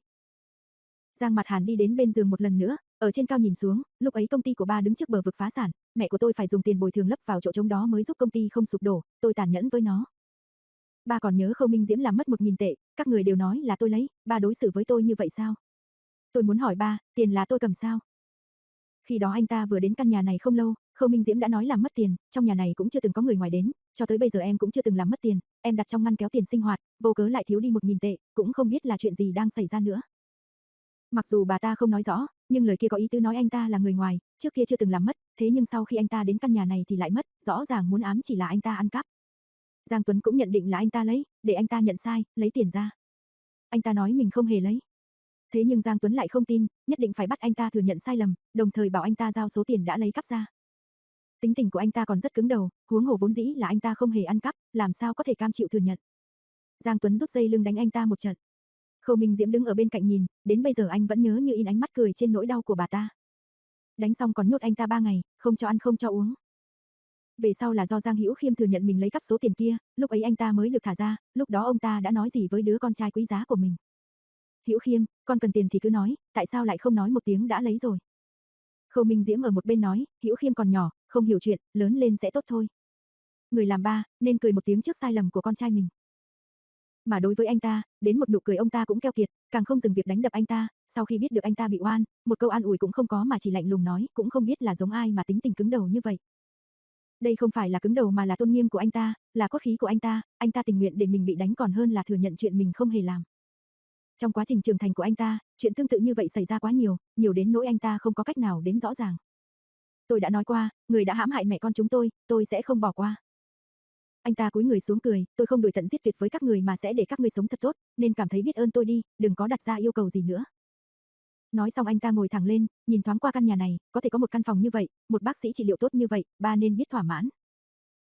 Giang Mặt Hàn đi đến bên giường một lần nữa, ở trên cao nhìn xuống, lúc ấy công ty của ba đứng trước bờ vực phá sản, mẹ của tôi phải dùng tiền bồi thường lấp vào chỗ trống đó mới giúp công ty không sụp đổ, tôi tàn nhẫn với nó. Ba còn nhớ Khâu Minh Diễm làm mất một nghìn tệ, các người đều nói là tôi lấy, ba đối xử với tôi như vậy sao? Tôi muốn hỏi ba, tiền là tôi cầm sao? Khi đó anh ta vừa đến căn nhà này không lâu, Khâu Minh Diễm đã nói làm mất tiền, trong nhà này cũng chưa từng có người ngoài đến, cho tới bây giờ em cũng chưa từng làm mất tiền, em đặt trong ngăn kéo tiền sinh hoạt, vô cớ lại thiếu đi một nghìn tệ, cũng không biết là chuyện gì đang xảy ra nữa. Mặc dù bà ta không nói rõ, nhưng lời kia có ý tứ nói anh ta là người ngoài, trước kia chưa từng làm mất, thế nhưng sau khi anh ta đến căn nhà này thì lại mất, rõ ràng muốn ám chỉ là anh ta ăn cắp. Giang Tuấn cũng nhận định là anh ta lấy, để anh ta nhận sai, lấy tiền ra. Anh ta nói mình không hề lấy. Thế nhưng Giang Tuấn lại không tin, nhất định phải bắt anh ta thừa nhận sai lầm, đồng thời bảo anh ta giao số tiền đã lấy cắp ra. Tính tình của anh ta còn rất cứng đầu, huống hồ vốn dĩ là anh ta không hề ăn cắp, làm sao có thể cam chịu thừa nhận. Giang Tuấn rút dây lưng đánh anh ta một trận. Khâu Minh Diễm đứng ở bên cạnh nhìn, đến bây giờ anh vẫn nhớ như in ánh mắt cười trên nỗi đau của bà ta. Đánh xong còn nhốt anh ta ba ngày, không cho ăn không cho uống. Về sau là do Giang Hữu Khiêm thừa nhận mình lấy cắp số tiền kia, lúc ấy anh ta mới được thả ra, lúc đó ông ta đã nói gì với đứa con trai quý giá của mình. Hữu Khiêm, con cần tiền thì cứ nói, tại sao lại không nói một tiếng đã lấy rồi. Khâu Minh Diễm ở một bên nói, Hữu Khiêm còn nhỏ, không hiểu chuyện, lớn lên sẽ tốt thôi. Người làm ba, nên cười một tiếng trước sai lầm của con trai mình. Mà đối với anh ta, đến một nụ cười ông ta cũng keo kiệt, càng không dừng việc đánh đập anh ta, sau khi biết được anh ta bị oan, một câu an ủi cũng không có mà chỉ lạnh lùng nói, cũng không biết là giống ai mà tính tình cứng đầu như vậy. Đây không phải là cứng đầu mà là tôn nghiêm của anh ta, là cốt khí của anh ta, anh ta tình nguyện để mình bị đánh còn hơn là thừa nhận chuyện mình không hề làm. Trong quá trình trưởng thành của anh ta, chuyện tương tự như vậy xảy ra quá nhiều, nhiều đến nỗi anh ta không có cách nào đếm rõ ràng. Tôi đã nói qua, người đã hãm hại mẹ con chúng tôi, tôi sẽ không bỏ qua. Anh ta cúi người xuống cười, tôi không đuổi tận giết tuyệt với các người mà sẽ để các ngươi sống thật tốt, nên cảm thấy biết ơn tôi đi, đừng có đặt ra yêu cầu gì nữa. Nói xong anh ta ngồi thẳng lên, nhìn thoáng qua căn nhà này, có thể có một căn phòng như vậy, một bác sĩ trị liệu tốt như vậy, ba nên biết thỏa mãn.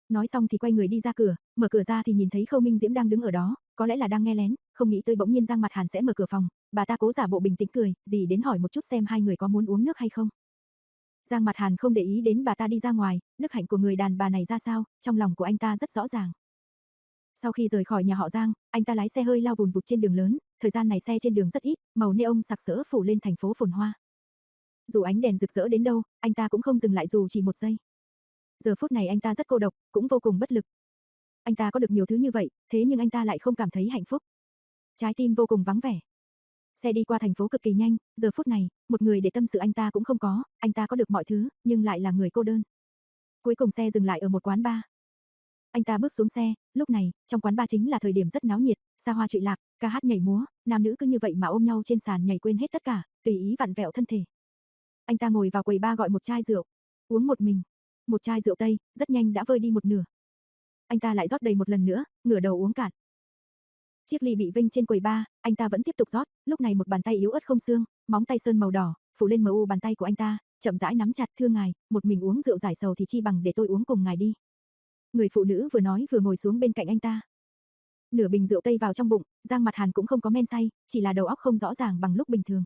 Nói xong thì quay người đi ra cửa, mở cửa ra thì nhìn thấy Khâu Minh Diễm đang đứng ở đó, có lẽ là đang nghe lén, không nghĩ tới bỗng nhiên Giang Mặt Hàn sẽ mở cửa phòng, bà ta cố giả bộ bình tĩnh cười, gì đến hỏi một chút xem hai người có muốn uống nước hay không. Giang Mặt Hàn không để ý đến bà ta đi ra ngoài, đức hạnh của người đàn bà này ra sao, trong lòng của anh ta rất rõ ràng. Sau khi rời khỏi nhà họ Giang, anh ta lái xe hơi lao vùn vụt trên đường lớn, thời gian này xe trên đường rất ít, màu neon sặc sỡ phủ lên thành phố phồn hoa. Dù ánh đèn rực rỡ đến đâu, anh ta cũng không dừng lại dù chỉ một giây. Giờ phút này anh ta rất cô độc, cũng vô cùng bất lực. Anh ta có được nhiều thứ như vậy, thế nhưng anh ta lại không cảm thấy hạnh phúc. Trái tim vô cùng vắng vẻ. Xe đi qua thành phố cực kỳ nhanh, giờ phút này, một người để tâm sự anh ta cũng không có, anh ta có được mọi thứ, nhưng lại là người cô đơn. Cuối cùng xe dừng lại ở một quán bar. Anh ta bước xuống xe, lúc này, trong quán bar chính là thời điểm rất náo nhiệt, xa hoa trụy lạc, ca hát nhảy múa, nam nữ cứ như vậy mà ôm nhau trên sàn nhảy quên hết tất cả, tùy ý vặn vẹo thân thể. Anh ta ngồi vào quầy bar gọi một chai rượu, uống một mình. Một chai rượu Tây, rất nhanh đã vơi đi một nửa. Anh ta lại rót đầy một lần nữa, ngửa đầu uống cạn. Chiếc ly bị vênh trên quầy bar, anh ta vẫn tiếp tục rót, lúc này một bàn tay yếu ớt không xương, móng tay sơn màu đỏ, phủ lên mờ u bàn tay của anh ta, chậm rãi nắm chặt, thưa ngài, một mình uống rượu giải sầu thì chi bằng để tôi uống cùng ngài đi. Người phụ nữ vừa nói vừa ngồi xuống bên cạnh anh ta. Nửa bình rượu Tây vào trong bụng, Giang Mặt Hàn cũng không có men say, chỉ là đầu óc không rõ ràng bằng lúc bình thường.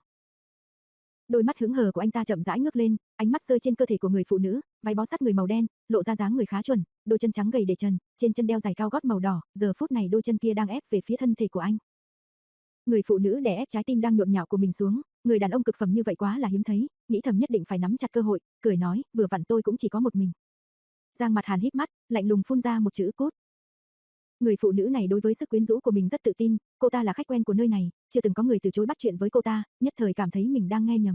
Đôi mắt hững hờ của anh ta chậm rãi ngước lên, ánh mắt rơi trên cơ thể của người phụ nữ, váy bó sát người màu đen, lộ ra dáng người khá chuẩn, đôi chân trắng gầy để trần, trên chân đeo giày cao gót màu đỏ, giờ phút này đôi chân kia đang ép về phía thân thể của anh. Người phụ nữ đè ép trái tim đang nhộn nhạo của mình xuống, người đàn ông cực phẩm như vậy quá là hiếm thấy, nghĩ thầm nhất định phải nắm chặt cơ hội, cười nói, vừa vặn tôi cũng chỉ có một mình. Giang Mặt Hàn híp mắt, lạnh lùng phun ra một chữ cút. Người phụ nữ này đối với sức quyến rũ của mình rất tự tin, cô ta là khách quen của nơi này, chưa từng có người từ chối bắt chuyện với cô ta, nhất thời cảm thấy mình đang nghe nhầm.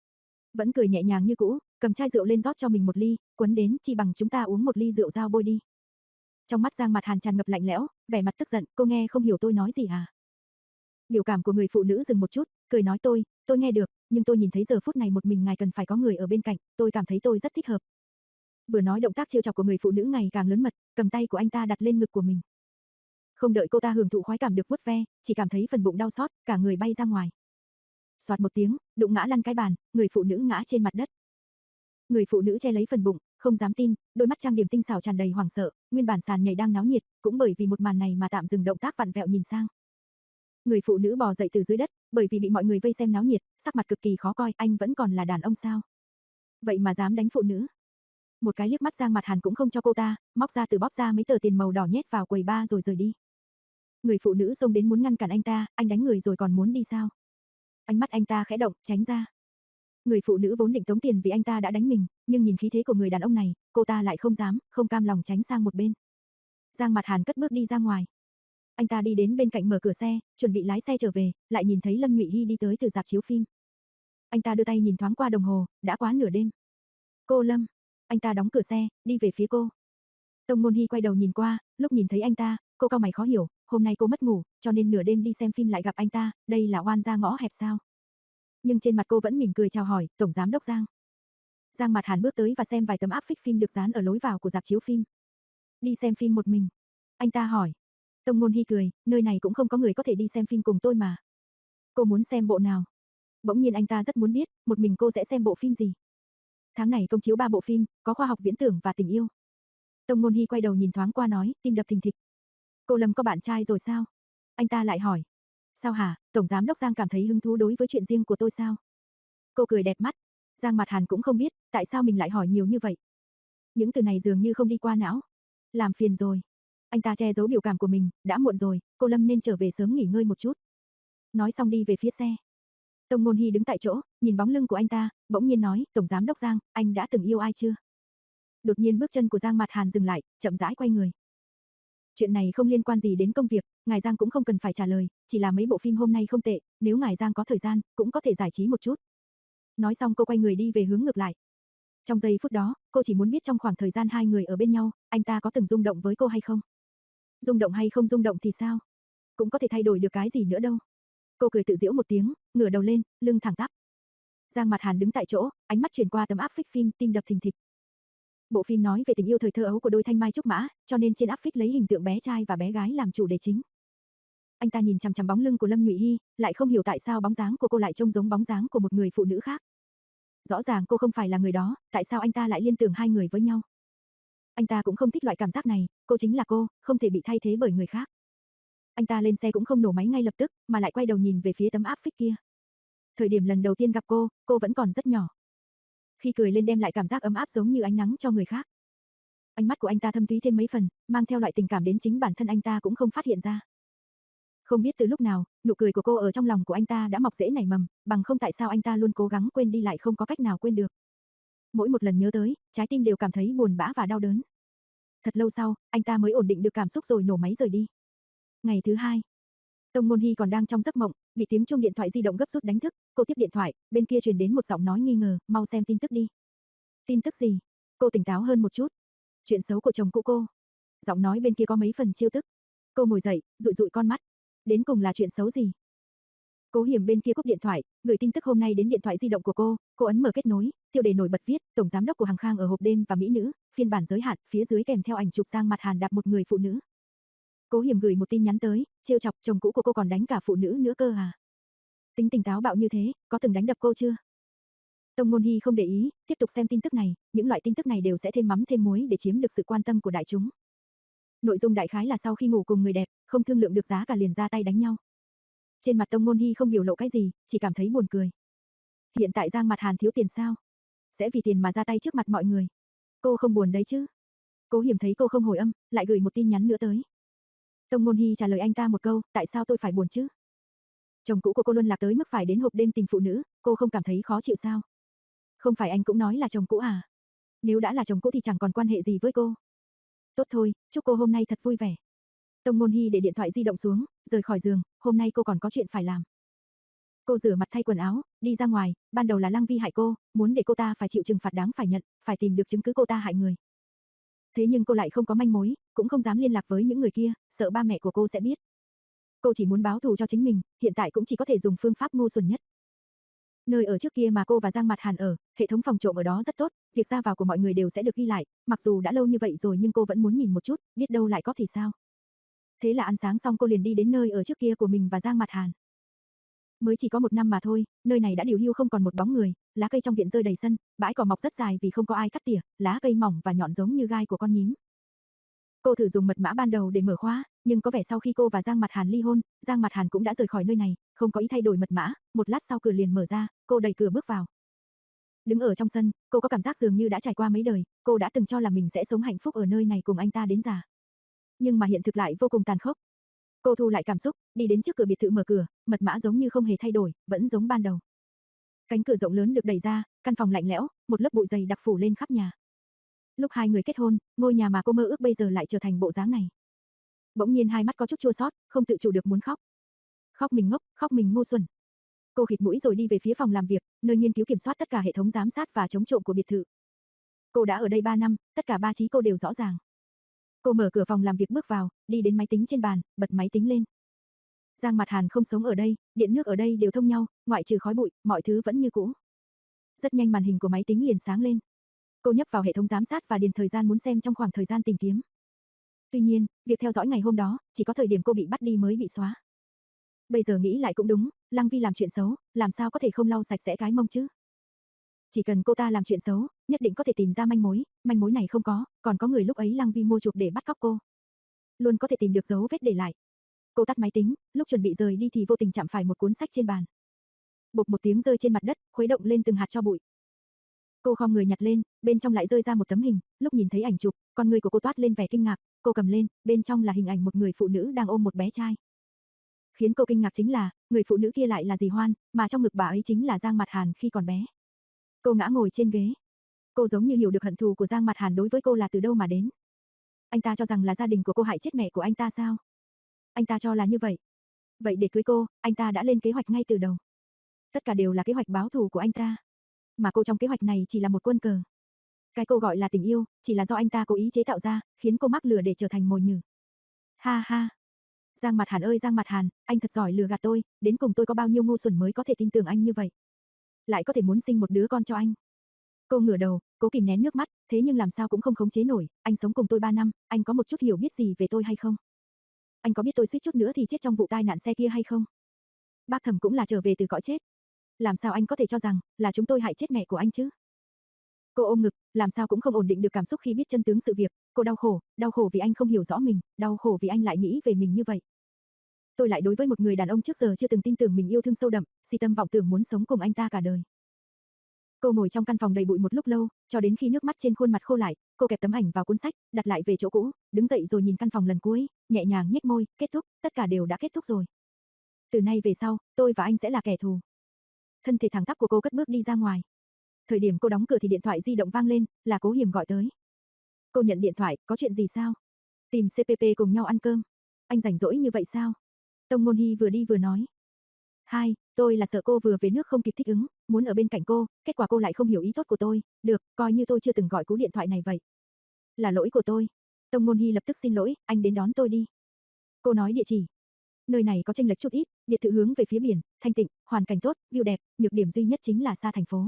Vẫn cười nhẹ nhàng như cũ, cầm chai rượu lên rót cho mình một ly, quấn đến, chi bằng chúng ta uống một ly rượu dao bôi đi. Trong mắt Giang Mặt Hàn tràn ngập lạnh lẽo, vẻ mặt tức giận, cô nghe không hiểu tôi nói gì à? Biểu cảm của người phụ nữ dừng một chút, cười nói tôi, tôi nghe được, nhưng tôi nhìn thấy giờ phút này một mình ngài cần phải có người ở bên cạnh, tôi cảm thấy tôi rất thích hợp. Vừa nói động tác trêu chọc của người phụ nữ ngày càng lớn mật, cầm tay của anh ta đặt lên ngực của mình. Không đợi cô ta hưởng thụ khoái cảm được vuốt ve, chỉ cảm thấy phần bụng đau xót, cả người bay ra ngoài. Soạt một tiếng, đụng ngã lăn cái bàn, người phụ nữ ngã trên mặt đất. Người phụ nữ che lấy phần bụng, không dám tin, đôi mắt trang điểm tinh xảo tràn đầy hoảng sợ, nguyên bản sàn nhảy đang náo nhiệt, cũng bởi vì một màn này mà tạm dừng động tác vặn vẹo nhìn sang. Người phụ nữ bò dậy từ dưới đất, bởi vì bị mọi người vây xem náo nhiệt, sắc mặt cực kỳ khó coi, anh vẫn còn là đàn ông sao? Vậy mà dám đánh phụ nữ. Một cái liếc mắt Giang Mặt Hàn cũng không cho cô ta, móc ra từ bóp ra mấy tờ tiền màu đỏ nhét vào quầy bar rồi rời đi. Người phụ nữ xông đến muốn ngăn cản anh ta, anh đánh người rồi còn muốn đi sao? Ánh mắt anh ta khẽ động, tránh ra. Người phụ nữ vốn định tống tiền vì anh ta đã đánh mình, nhưng nhìn khí thế của người đàn ông này, cô ta lại không dám, không cam lòng tránh sang một bên. Giang Mặt Hàn cất bước đi ra ngoài. Anh ta đi đến bên cạnh mở cửa xe, chuẩn bị lái xe trở về, lại nhìn thấy Lâm Nhụy Hy đi tới từ rạp chiếu phim. Anh ta đưa tay nhìn thoáng qua đồng hồ, đã quá nửa đêm. Cô Lâm, anh ta đóng cửa xe, đi về phía cô. Tông Ngôn Hy quay đầu nhìn qua, lúc nhìn thấy anh ta, cô cau mày khó hiểu, hôm nay cô mất ngủ, cho nên nửa đêm đi xem phim lại gặp anh ta, đây là oan ra ngõ hẹp sao? Nhưng trên mặt cô vẫn mỉm cười chào hỏi, Tổng Giám Đốc Giang. Giang Mặt Hàn bước tới và xem vài tấm áp phích phim được dán ở lối vào của rạp chiếu phim. Đi xem phim một mình. Anh ta hỏi. Tông Ngôn Hy cười, nơi này cũng không có người có thể đi xem phim cùng tôi mà. Cô muốn xem bộ nào? Bỗng nhiên anh ta rất muốn biết, một mình cô sẽ xem bộ phim gì? Tháng này công chiếu ba bộ phim, có khoa học viễn tưởng và tình yêu. Tông Ngôn Hy quay đầu nhìn thoáng qua nói, tim đập thình thịch. Cô Lâm có bạn trai rồi sao? Anh ta lại hỏi. Sao hả, Tổng Giám Đốc Giang cảm thấy hứng thú đối với chuyện riêng của tôi sao? Cô cười đẹp mắt. Giang Mặt Hàn cũng không biết, tại sao mình lại hỏi nhiều như vậy. Những từ này dường như không đi qua não. Làm phiền rồi. Anh ta che giấu biểu cảm của mình, đã muộn rồi, cô Lâm nên trở về sớm nghỉ ngơi một chút. Nói xong đi về phía xe. Tông Ngôn Hy đứng tại chỗ, nhìn bóng lưng của anh ta, bỗng nhiên nói, Tổng Giám Đốc Giang, anh đã từng yêu ai chưa? Đột nhiên bước chân của Giang Mặt Hàn dừng lại, chậm rãi quay người. Chuyện này không liên quan gì đến công việc, ngài Giang cũng không cần phải trả lời, chỉ là mấy bộ phim hôm nay không tệ, nếu ngài Giang có thời gian, cũng có thể giải trí một chút. Nói xong cô quay người đi về hướng ngược lại. Trong giây phút đó, cô chỉ muốn biết trong khoảng thời gian hai người ở bên nhau, anh ta có từng rung động với cô hay không? Rung động hay không rung động thì sao? Cũng có thể thay đổi được cái gì nữa đâu. Cô cười tự giễu một tiếng, ngửa đầu lên, lưng thẳng tắp. Giang Mặt Hàn đứng tại chỗ, ánh mắt chuyển qua tấm áp phích phim, tim đập thình thịch. Bộ phim nói về tình yêu thời thơ ấu của đôi thanh mai trúc mã, cho nên trên áp phích lấy hình tượng bé trai và bé gái làm chủ đề chính. Anh ta nhìn chằm chằm bóng lưng của Lâm Nhụy Hy, lại không hiểu tại sao bóng dáng của cô lại trông giống bóng dáng của một người phụ nữ khác. Rõ ràng cô không phải là người đó, tại sao anh ta lại liên tưởng hai người với nhau? Anh ta cũng không thích loại cảm giác này, cô chính là cô, không thể bị thay thế bởi người khác. Anh ta lên xe cũng không nổ máy ngay lập tức, mà lại quay đầu nhìn về phía tấm áp phích kia. Thời điểm lần đầu tiên gặp cô, cô vẫn còn rất nhỏ. Khi cười lên đem lại cảm giác ấm áp giống như ánh nắng cho người khác. Ánh mắt của anh ta thâm thúy thêm mấy phần, mang theo loại tình cảm đến chính bản thân anh ta cũng không phát hiện ra. Không biết từ lúc nào, nụ cười của cô ở trong lòng của anh ta đã mọc rễ nảy mầm, bằng không tại sao anh ta luôn cố gắng quên đi lại không có cách nào quên được. Mỗi một lần nhớ tới, trái tim đều cảm thấy buồn bã và đau đớn. Thật lâu sau, anh ta mới ổn định được cảm xúc rồi nổ máy rời đi. Ngày thứ hai, Tông Môn Hy còn đang trong giấc mộng, bị tiếng chuông điện thoại di động gấp rút đánh thức, cô tiếp điện thoại, bên kia truyền đến một giọng nói nghi ngờ, mau xem tin tức đi. Tin tức gì? Cô tỉnh táo hơn một chút. Chuyện xấu của chồng cũ cô. Giọng nói bên kia có mấy phần trêu tức. Cô ngồi dậy, dụi dụi con mắt. Đến cùng là chuyện xấu gì? Cố Hiểm bên kia cúp điện thoại, gửi tin tức hôm nay đến điện thoại di động của cô, cô ấn mở kết nối, tiêu đề nổi bật viết, tổng giám đốc của Hằng Khang ở hộp đêm và mỹ nữ, phiên bản giới hạn, phía dưới kèm theo ảnh chụp Giang Mặt Hàn đạp một người phụ nữ. Cố Hiểm gửi một tin nhắn tới, trêu chọc, chồng cũ của cô còn đánh cả phụ nữ nữa cơ à? Tính tình táo bạo như thế, có từng đánh đập cô chưa? Tông Môn Hy không để ý, tiếp tục xem tin tức này, những loại tin tức này đều sẽ thêm mắm thêm muối để chiếm được sự quan tâm của đại chúng. Nội dung đại khái là sau khi ngủ cùng người đẹp, không thương lượng được giá cả liền ra tay đánh nhau. Trên mặt Tông Môn Hy không biểu lộ cái gì, chỉ cảm thấy buồn cười. Hiện tại Giang Mặt Hàn thiếu tiền sao? Sẽ vì tiền mà ra tay trước mặt mọi người. Cô không buồn đấy chứ? Cố Hiểm thấy cô không hồi âm, lại gửi một tin nhắn nữa tới. Tông Môn Hy trả lời anh ta một câu, tại sao tôi phải buồn chứ? Chồng cũ của cô luân lạc tới mức phải đến hộp đêm tìm phụ nữ, cô không cảm thấy khó chịu sao? Không phải anh cũng nói là chồng cũ à? Nếu đã là chồng cũ thì chẳng còn quan hệ gì với cô. Tốt thôi, chúc cô hôm nay thật vui vẻ. Tông Môn Hy để điện thoại di động xuống, rời khỏi giường, hôm nay cô còn có chuyện phải làm. Cô rửa mặt thay quần áo, đi ra ngoài, ban đầu là Lăng Vi hại cô, muốn để cô ta phải chịu trừng phạt đáng phải nhận, phải tìm được chứng cứ cô ta hại người. Thế nhưng cô lại không có manh mối, cũng không dám liên lạc với những người kia, sợ ba mẹ của cô sẽ biết. Cô chỉ muốn báo thù cho chính mình, hiện tại cũng chỉ có thể dùng phương pháp ngu xuẩn nhất. Nơi ở trước kia mà cô và Giang Mặt Hàn ở, hệ thống phòng trộm ở đó rất tốt, việc ra vào của mọi người đều sẽ được ghi lại, mặc dù đã lâu như vậy rồi nhưng cô vẫn muốn nhìn một chút, biết đâu lại có thì sao. Thế là ăn sáng xong cô liền đi đến nơi ở trước kia của mình và Giang Mặt Hàn. Mới chỉ có một năm mà thôi, nơi này đã điều hưu không còn một bóng người, lá cây trong viện rơi đầy sân, bãi cỏ mọc rất dài vì không có ai cắt tỉa, lá cây mỏng và nhọn giống như gai của con nhím. Cô thử dùng mật mã ban đầu để mở khóa, nhưng có vẻ sau khi cô và Giang Mặt Hàn ly hôn, Giang Mặt Hàn cũng đã rời khỏi nơi này, không có ý thay đổi mật mã, một lát sau cửa liền mở ra, cô đẩy cửa bước vào. Đứng ở trong sân, cô có cảm giác dường như đã trải qua mấy đời, cô đã từng cho là mình sẽ sống hạnh phúc ở nơi này cùng anh ta đến già. Nhưng mà hiện thực lại vô cùng tàn khốc. Cô thu lại cảm xúc, đi đến trước cửa biệt thự mở cửa, mật mã giống như không hề thay đổi, vẫn giống ban đầu. Cánh cửa rộng lớn được đẩy ra, căn phòng lạnh lẽo, một lớp bụi dày đặc phủ lên khắp nhà. Lúc hai người kết hôn, ngôi nhà mà cô mơ ước bây giờ lại trở thành bộ dáng này. Bỗng nhiên hai mắt có chút chua xót, không tự chủ được muốn khóc. Khóc mình ngốc, khóc mình ngu xuẩn. Cô khịt mũi rồi đi về phía phòng làm việc, nơi nghiên cứu kiểm soát tất cả hệ thống giám sát và chống trộm của biệt thự. Cô đã ở đây ba năm, tất cả ba trí cô đều rõ ràng. Cô mở cửa phòng làm việc bước vào, đi đến máy tính trên bàn, bật máy tính lên. Giang Mặt Hàn không sống ở đây, điện nước ở đây đều thông nhau, ngoại trừ khói bụi, mọi thứ vẫn như cũ. Rất nhanh màn hình của máy tính liền sáng lên. Cô nhấp vào hệ thống giám sát và điền thời gian muốn xem trong khoảng thời gian tìm kiếm. Tuy nhiên, việc theo dõi ngày hôm đó, chỉ có thời điểm cô bị bắt đi mới bị xóa. Bây giờ nghĩ lại cũng đúng, Lăng Vi làm chuyện xấu, làm sao có thể không lau sạch sẽ cái mông chứ? Chỉ cần cô ta làm chuyện xấu, nhất định có thể tìm ra manh mối, manh mối này không có, còn có người lúc ấy Lăng Vi mua chuộc để bắt cóc cô. Luôn có thể tìm được dấu vết để lại. Cô tắt máy tính, lúc chuẩn bị rời đi thì vô tình chạm phải một cuốn sách trên bàn. Bộp một tiếng rơi trên mặt đất, khuấy động lên từng hạt tro bụi. Cô khom người nhặt lên, bên trong lại rơi ra một tấm hình, lúc nhìn thấy ảnh chụp, con người của cô toát lên vẻ kinh ngạc, cô cầm lên, bên trong là hình ảnh một người phụ nữ đang ôm một bé trai. Khiến cô kinh ngạc chính là, người phụ nữ kia lại là dì Hoan, mà trong ngực bà ấy chính là Giang Mặt Hàn khi còn bé. Cô ngã ngồi trên ghế. Cô giống như hiểu được hận thù của Giang Mặt Hàn đối với cô là từ đâu mà đến. Anh ta cho rằng là gia đình của cô hại chết mẹ của anh ta sao? Anh ta cho là như vậy. Vậy để cưới cô, anh ta đã lên kế hoạch ngay từ đầu. Tất cả đều là kế hoạch báo thù của anh ta. Mà cô trong kế hoạch này chỉ là một quân cờ. Cái cô gọi là tình yêu, chỉ là do anh ta cố ý chế tạo ra, khiến cô mắc lừa để trở thành mồi nhử. Ha ha. Giang Mặt Hàn ơi Giang Mặt Hàn, anh thật giỏi lừa gạt tôi, đến cùng tôi có bao nhiêu ngu xuẩn mới có thể tin tưởng anh như vậy. Lại có thể muốn sinh một đứa con cho anh. Cô ngửa đầu, cố kìm nén nước mắt, thế nhưng làm sao cũng không khống chế nổi, anh sống cùng tôi ba năm, anh có một chút hiểu biết gì về tôi hay không? Anh có biết tôi suýt chút nữa thì chết trong vụ tai nạn xe kia hay không? Bác Thẩm cũng là trở về từ cõi chết. Làm sao anh có thể cho rằng là chúng tôi hại chết mẹ của anh chứ? Cô ôm ngực, làm sao cũng không ổn định được cảm xúc khi biết chân tướng sự việc, Cô đau khổ, đau khổ vì anh không hiểu rõ mình, đau khổ vì anh lại nghĩ về mình như vậy. Tôi lại đối với một người đàn ông trước giờ chưa từng tin tưởng mình yêu thương sâu đậm, si tâm vọng tưởng muốn sống cùng anh ta cả đời. Cô ngồi trong căn phòng đầy bụi một lúc lâu, cho đến khi nước mắt trên khuôn mặt khô lại, cô kẹp tấm ảnh vào cuốn sách, đặt lại về chỗ cũ, đứng dậy rồi nhìn căn phòng lần cuối, nhẹ nhàng nhếch môi, kết thúc, tất cả đều đã kết thúc rồi. Từ nay về sau, tôi và anh sẽ là kẻ thù. Thân thể thẳng tắp của cô cất bước đi ra ngoài. Thời điểm cô đóng cửa thì điện thoại di động vang lên, là Cố Hiểm gọi tới. Cô nhận điện thoại, có chuyện gì sao? Tìm xê pê pê cùng nhau ăn cơm. Anh rảnh rỗi như vậy sao? Tông Ngôn Hy vừa đi vừa nói. Hai, tôi là sợ cô vừa về nước không kịp thích ứng, muốn ở bên cạnh cô, kết quả cô lại không hiểu ý tốt của tôi, được, coi như tôi chưa từng gọi cú điện thoại này vậy. Là lỗi của tôi. Tông Ngôn Hy lập tức xin lỗi, anh đến đón tôi đi. Cô nói địa chỉ. Nơi này có chênh lệch chút ít, biệt thự hướng về phía biển, thanh tịnh, hoàn cảnh tốt, view đẹp, nhược điểm duy nhất chính là xa thành phố.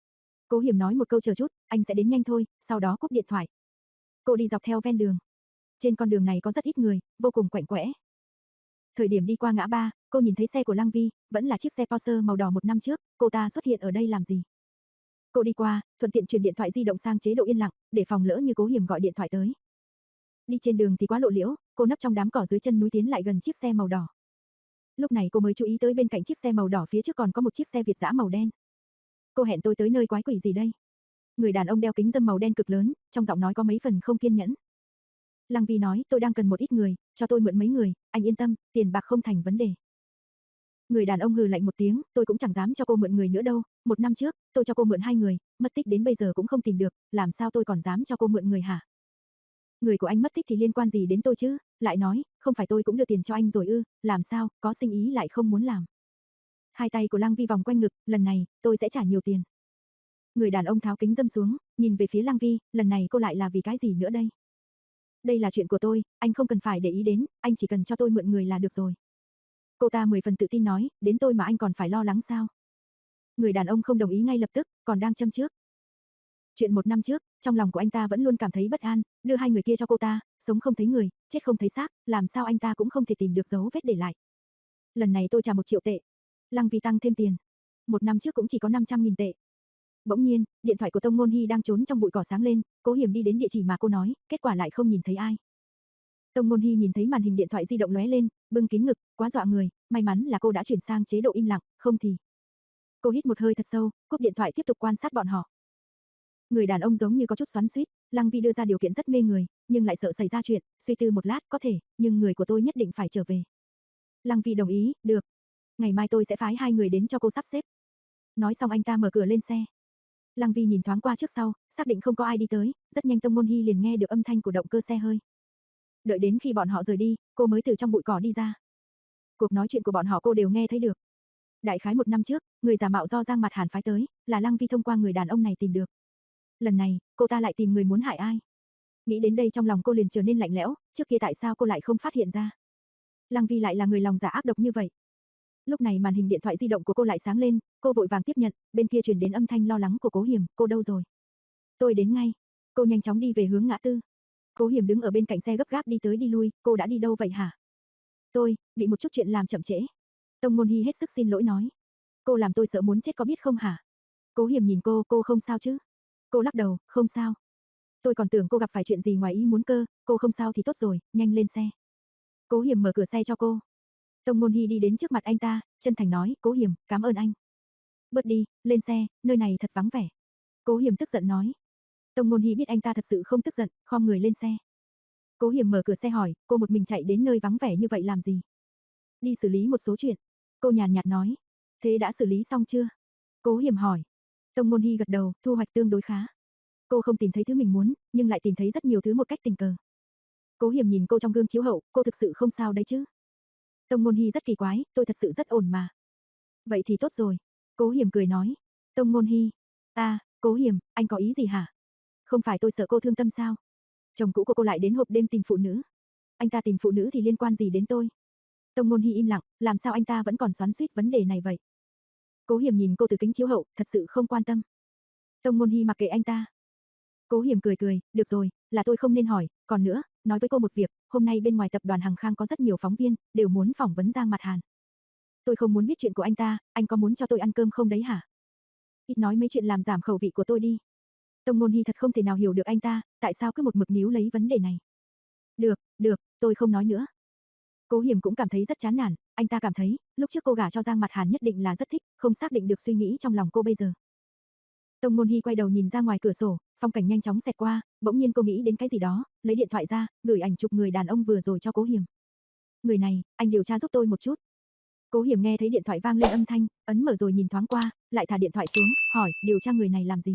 Cố Hiểm nói một câu chờ chút, anh sẽ đến nhanh thôi, sau đó cúp điện thoại. Cô đi dọc theo ven đường. Trên con đường này có rất ít người, vô cùng quạnh quẽ. Thời điểm đi qua ngã ba, cô nhìn thấy xe của Lăng Vi, vẫn là chiếc xe Porsche màu đỏ một năm trước, cô ta xuất hiện ở đây làm gì? Cô đi qua, thuận tiện chuyển điện thoại di động sang chế độ yên lặng, để phòng lỡ như Cố Hiểm gọi điện thoại tới. Đi trên đường thì quá lộ liễu, cô nấp trong đám cỏ dưới chân núi tiến lại gần chiếc xe màu đỏ. Lúc này cô mới chú ý tới bên cạnh chiếc xe màu đỏ phía trước còn có một chiếc xe Việt dã màu đen. Cô hẹn tôi tới nơi quái quỷ gì đây? Người đàn ông đeo kính râm màu đen cực lớn, trong giọng nói có mấy phần không kiên nhẫn. Lăng Vi nói, tôi đang cần một ít người, cho tôi mượn mấy người, anh yên tâm, tiền bạc không thành vấn đề. Người đàn ông hừ lạnh một tiếng, tôi cũng chẳng dám cho cô mượn người nữa đâu, một năm trước, tôi cho cô mượn hai người, mất tích đến bây giờ cũng không tìm được, làm sao tôi còn dám cho cô mượn người hả? Người của anh mất tích thì liên quan gì đến tôi chứ, lại nói, không phải tôi cũng đưa tiền cho anh rồi ư, làm sao, có sinh ý lại không muốn làm. Hai tay của Lăng Vi vòng quanh ngực, lần này, tôi sẽ trả nhiều tiền. Người đàn ông tháo kính râm xuống, nhìn về phía Lăng Vi, lần này cô lại là vì cái gì nữa đây? Đây là chuyện của tôi, anh không cần phải để ý đến, anh chỉ cần cho tôi mượn người là được rồi. Cô ta mười phần tự tin nói, đến tôi mà anh còn phải lo lắng sao? Người đàn ông không đồng ý ngay lập tức, còn đang châm trước. Chuyện một năm trước, trong lòng của anh ta vẫn luôn cảm thấy bất an, đưa hai người kia cho cô ta, sống không thấy người, chết không thấy xác, làm sao anh ta cũng không thể tìm được dấu vết để lại. Lần này tôi trả một triệu tệ. Lăng Vi tăng thêm tiền. Một năm trước cũng chỉ có năm trăm nghìn tệ. Bỗng nhiên, điện thoại của Tông Ngôn Hy đang trốn trong bụi cỏ sáng lên, Cố Hiểm đi đến địa chỉ mà cô nói, kết quả lại không nhìn thấy ai. Tông Ngôn Hy nhìn thấy màn hình điện thoại di động lóe lên, bưng kín ngực, quá dọa người, may mắn là cô đã chuyển sang chế độ im lặng, không thì. Cô hít một hơi thật sâu, cúp điện thoại tiếp tục quan sát bọn họ. Người đàn ông giống như có chút xoắn xuýt, Lăng Vi đưa ra điều kiện rất mê người, nhưng lại sợ xảy ra chuyện, suy tư một lát, có thể, nhưng người của tôi nhất định phải trở về. Lăng Vi đồng ý, được. Ngày mai tôi sẽ phái hai người đến cho cô sắp xếp. Nói xong anh ta mở cửa lên xe. Lăng Vi nhìn thoáng qua trước sau, xác định không có ai đi tới, rất nhanh Tông Ngôn Hy liền nghe được âm thanh của động cơ xe hơi. Đợi đến khi bọn họ rời đi, cô mới từ trong bụi cỏ đi ra. Cuộc nói chuyện của bọn họ cô đều nghe thấy được. Đại khái một năm trước, người giả mạo do Giang Mặt Hàn phái tới, là Lăng Vi thông qua người đàn ông này tìm được. Lần này, cô ta lại tìm người muốn hại ai? Nghĩ đến đây trong lòng cô liền trở nên lạnh lẽo, trước kia tại sao cô lại không phát hiện ra? Lăng Vi lại là người lòng dạ ác độc như vậy. Lúc này màn hình điện thoại di động của cô lại sáng lên, cô vội vàng tiếp nhận, bên kia truyền đến âm thanh lo lắng của Cố Hiểm, cô đâu rồi? Tôi đến ngay. Cô nhanh chóng đi về hướng ngã tư. Cố Hiểm đứng ở bên cạnh xe gấp gáp đi tới đi lui, cô đã đi đâu vậy hả? Tôi, bị một chút chuyện làm chậm trễ. Tông Ngôn Hy hết sức xin lỗi nói. Cô làm tôi sợ muốn chết có biết không hả? Cố Hiểm nhìn cô, cô không sao chứ? Cô lắc đầu, không sao. Tôi còn tưởng cô gặp phải chuyện gì ngoài ý muốn cơ, cô không sao thì tốt rồi, nhanh lên xe. Cố Hiểm mở cửa xe cho cô. Tông Ngôn Hy đi đến trước mặt anh ta, chân thành nói, Cố Hiểm, cảm ơn anh. Bớt đi, lên xe, nơi này thật vắng vẻ. Cố Hiểm tức giận nói. Tông Ngôn Hy biết anh ta thật sự không tức giận, khom người lên xe. Cố Hiểm mở cửa xe hỏi, cô một mình chạy đến nơi vắng vẻ như vậy làm gì? Đi xử lý một số chuyện. Cô nhàn nhạt nói. Thế đã xử lý xong chưa? Cố Hiểm hỏi. Tông Ngôn Hy gật đầu, thu hoạch tương đối khá. Cô không tìm thấy thứ mình muốn, nhưng lại tìm thấy rất nhiều thứ một cách tình cờ. Cố Hiểm nhìn cô trong gương chiếu hậu, cô thực sự không sao đấy chứ? Tông Ngôn Hy rất kỳ quái, tôi thật sự rất ổn mà. Vậy thì tốt rồi. Cố Hiểm cười nói. Tông Ngôn Hy. À, Cố Hiểm, anh có ý gì hả? Không phải tôi sợ cô thương tâm sao? Chồng cũ của cô lại đến hộp đêm tìm phụ nữ. Anh ta tìm phụ nữ thì liên quan gì đến tôi? Tông Ngôn Hy im lặng, làm sao anh ta vẫn còn xoắn xuýt vấn đề này vậy? Cố Hiểm nhìn cô từ kính chiếu hậu, thật sự không quan tâm. Tông Ngôn Hy mặc kệ anh ta. Cố Hiểm cười cười, được rồi, là tôi không nên hỏi, còn nữa, nói với cô một việc, hôm nay bên ngoài tập đoàn Hằng Khang có rất nhiều phóng viên, đều muốn phỏng vấn Giang Mặt Hàn. Tôi không muốn biết chuyện của anh ta, anh có muốn cho tôi ăn cơm không đấy hả? Ít nói mấy chuyện làm giảm khẩu vị của tôi đi. Tông Ngôn Hi thật không thể nào hiểu được anh ta, tại sao cứ một mực níu lấy vấn đề này. Được, được, tôi không nói nữa. Cố Hiểm cũng cảm thấy rất chán nản, anh ta cảm thấy, lúc trước cô gả cho Giang Mặt Hàn nhất định là rất thích, không xác định được suy nghĩ trong lòng cô bây giờ. Tông Ngôn Hi quay đầu nhìn ra ngoài cửa sổ, phong cảnh nhanh chóng xẹt qua, bỗng nhiên cô nghĩ đến cái gì đó, lấy điện thoại ra, gửi ảnh chụp người đàn ông vừa rồi cho Cố Hiểm. Người này, anh điều tra giúp tôi một chút. Cố Hiểm nghe thấy điện thoại vang lên âm thanh, ấn mở rồi nhìn thoáng qua, lại thả điện thoại xuống, hỏi, điều tra người này làm gì?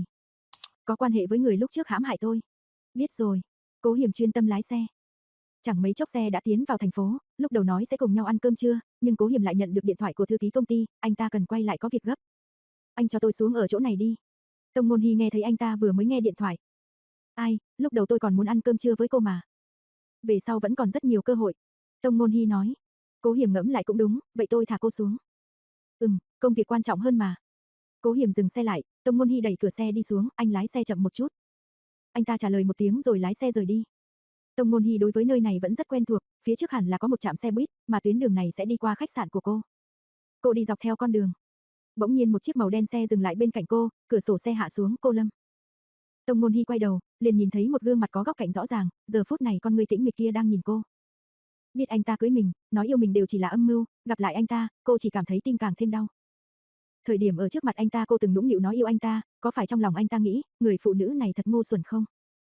Có quan hệ với người lúc trước hãm hại tôi. Biết rồi. Cố Hiểm chuyên tâm lái xe. Chẳng mấy chốc xe đã tiến vào thành phố, lúc đầu nói sẽ cùng nhau ăn cơm trưa, nhưng Cố Hiểm lại nhận được điện thoại của thư ký công ty, anh ta cần quay lại có việc gấp. Anh cho tôi xuống ở chỗ này đi. Tông Ngôn Hi nghe thấy anh ta vừa mới nghe điện thoại. Ai, lúc đầu tôi còn muốn ăn cơm trưa với cô mà. Về sau vẫn còn rất nhiều cơ hội. Tông Ngôn Hi nói. Cố Hiểm ngẫm lại cũng đúng, vậy tôi thả cô xuống. Ừm, công việc quan trọng hơn mà. Cố Hiểm dừng xe lại, Tông Ngôn Hi đẩy cửa xe đi xuống, anh lái xe chậm một chút. Anh ta trả lời một tiếng rồi lái xe rời đi. Tông Ngôn Hi đối với nơi này vẫn rất quen thuộc, phía trước hẳn là có một trạm xe buýt, mà tuyến đường này sẽ đi qua khách sạn của cô. Cô đi dọc theo con đường. Bỗng nhiên một chiếc màu đen xe dừng lại bên cạnh cô, cửa sổ xe hạ xuống, cô Lâm. Tông Ngôn Hi quay đầu, liền nhìn thấy một gương mặt có góc cạnh rõ ràng, giờ phút này con người tĩnh mịch kia đang nhìn cô. Biết anh ta cưới mình, nói yêu mình đều chỉ là âm mưu, gặp lại anh ta, cô chỉ cảm thấy tim càng thêm đau. Thời điểm ở trước mặt anh ta cô từng nũng nịu nói yêu anh ta, có phải trong lòng anh ta nghĩ, người phụ nữ này thật ngu xuẩn không?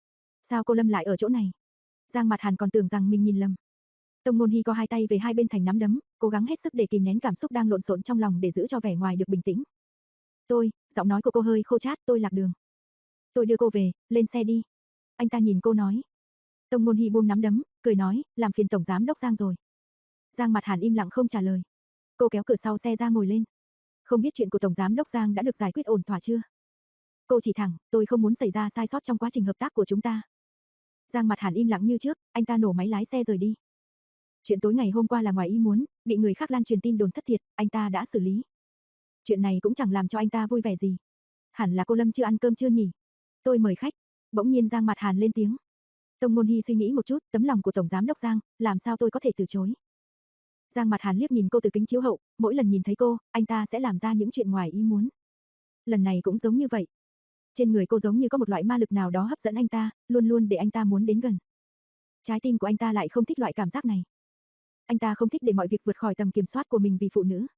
Sao cô Lâm lại ở chỗ này? Giang Mặt Hàn còn tưởng rằng mình nhìn lầm. Tông Ngôn Hi có hai tay về hai bên thành nắm đấm, cố gắng hết sức để kìm nén cảm xúc đang lộn xộn trong lòng để giữ cho vẻ ngoài được bình tĩnh. Tôi, giọng nói của cô hơi khô chát, tôi lạc đường. Tôi đưa cô về, lên xe đi. Anh ta nhìn cô nói. Tông Ngôn Hi buông nắm đấm, cười nói, làm phiền tổng giám đốc Giang rồi. Giang Mặt Hàn im lặng không trả lời. Cô kéo cửa sau xe ra ngồi lên. Không biết chuyện của tổng giám đốc Giang đã được giải quyết ổn thỏa chưa? Cô chỉ thẳng, tôi không muốn xảy ra sai sót trong quá trình hợp tác của chúng ta. Giang Mặt Hàn im lặng như trước, anh ta nổ máy lái xe rời đi. Chuyện tối ngày hôm qua là ngoài ý muốn, bị người khác lan truyền tin đồn thất thiệt, anh ta đã xử lý. Chuyện này cũng chẳng làm cho anh ta vui vẻ gì. Hẳn là cô Lâm chưa ăn cơm chưa nhỉ? Tôi mời khách. Bỗng nhiên Giang Mặt Hàn lên tiếng. Tông Ngôn Hi suy nghĩ một chút, tấm lòng của tổng giám đốc Giang, làm sao tôi có thể từ chối? Giang Mặt Hàn liếc nhìn cô từ kính chiếu hậu, mỗi lần nhìn thấy cô, anh ta sẽ làm ra những chuyện ngoài ý muốn. Lần này cũng giống như vậy. Trên người cô giống như có một loại ma lực nào đó hấp dẫn anh ta, luôn luôn để anh ta muốn đến gần. Trái tim của anh ta lại không thích loại cảm giác này. Anh ta không thích để mọi việc vượt khỏi tầm kiểm soát của mình vì phụ nữ.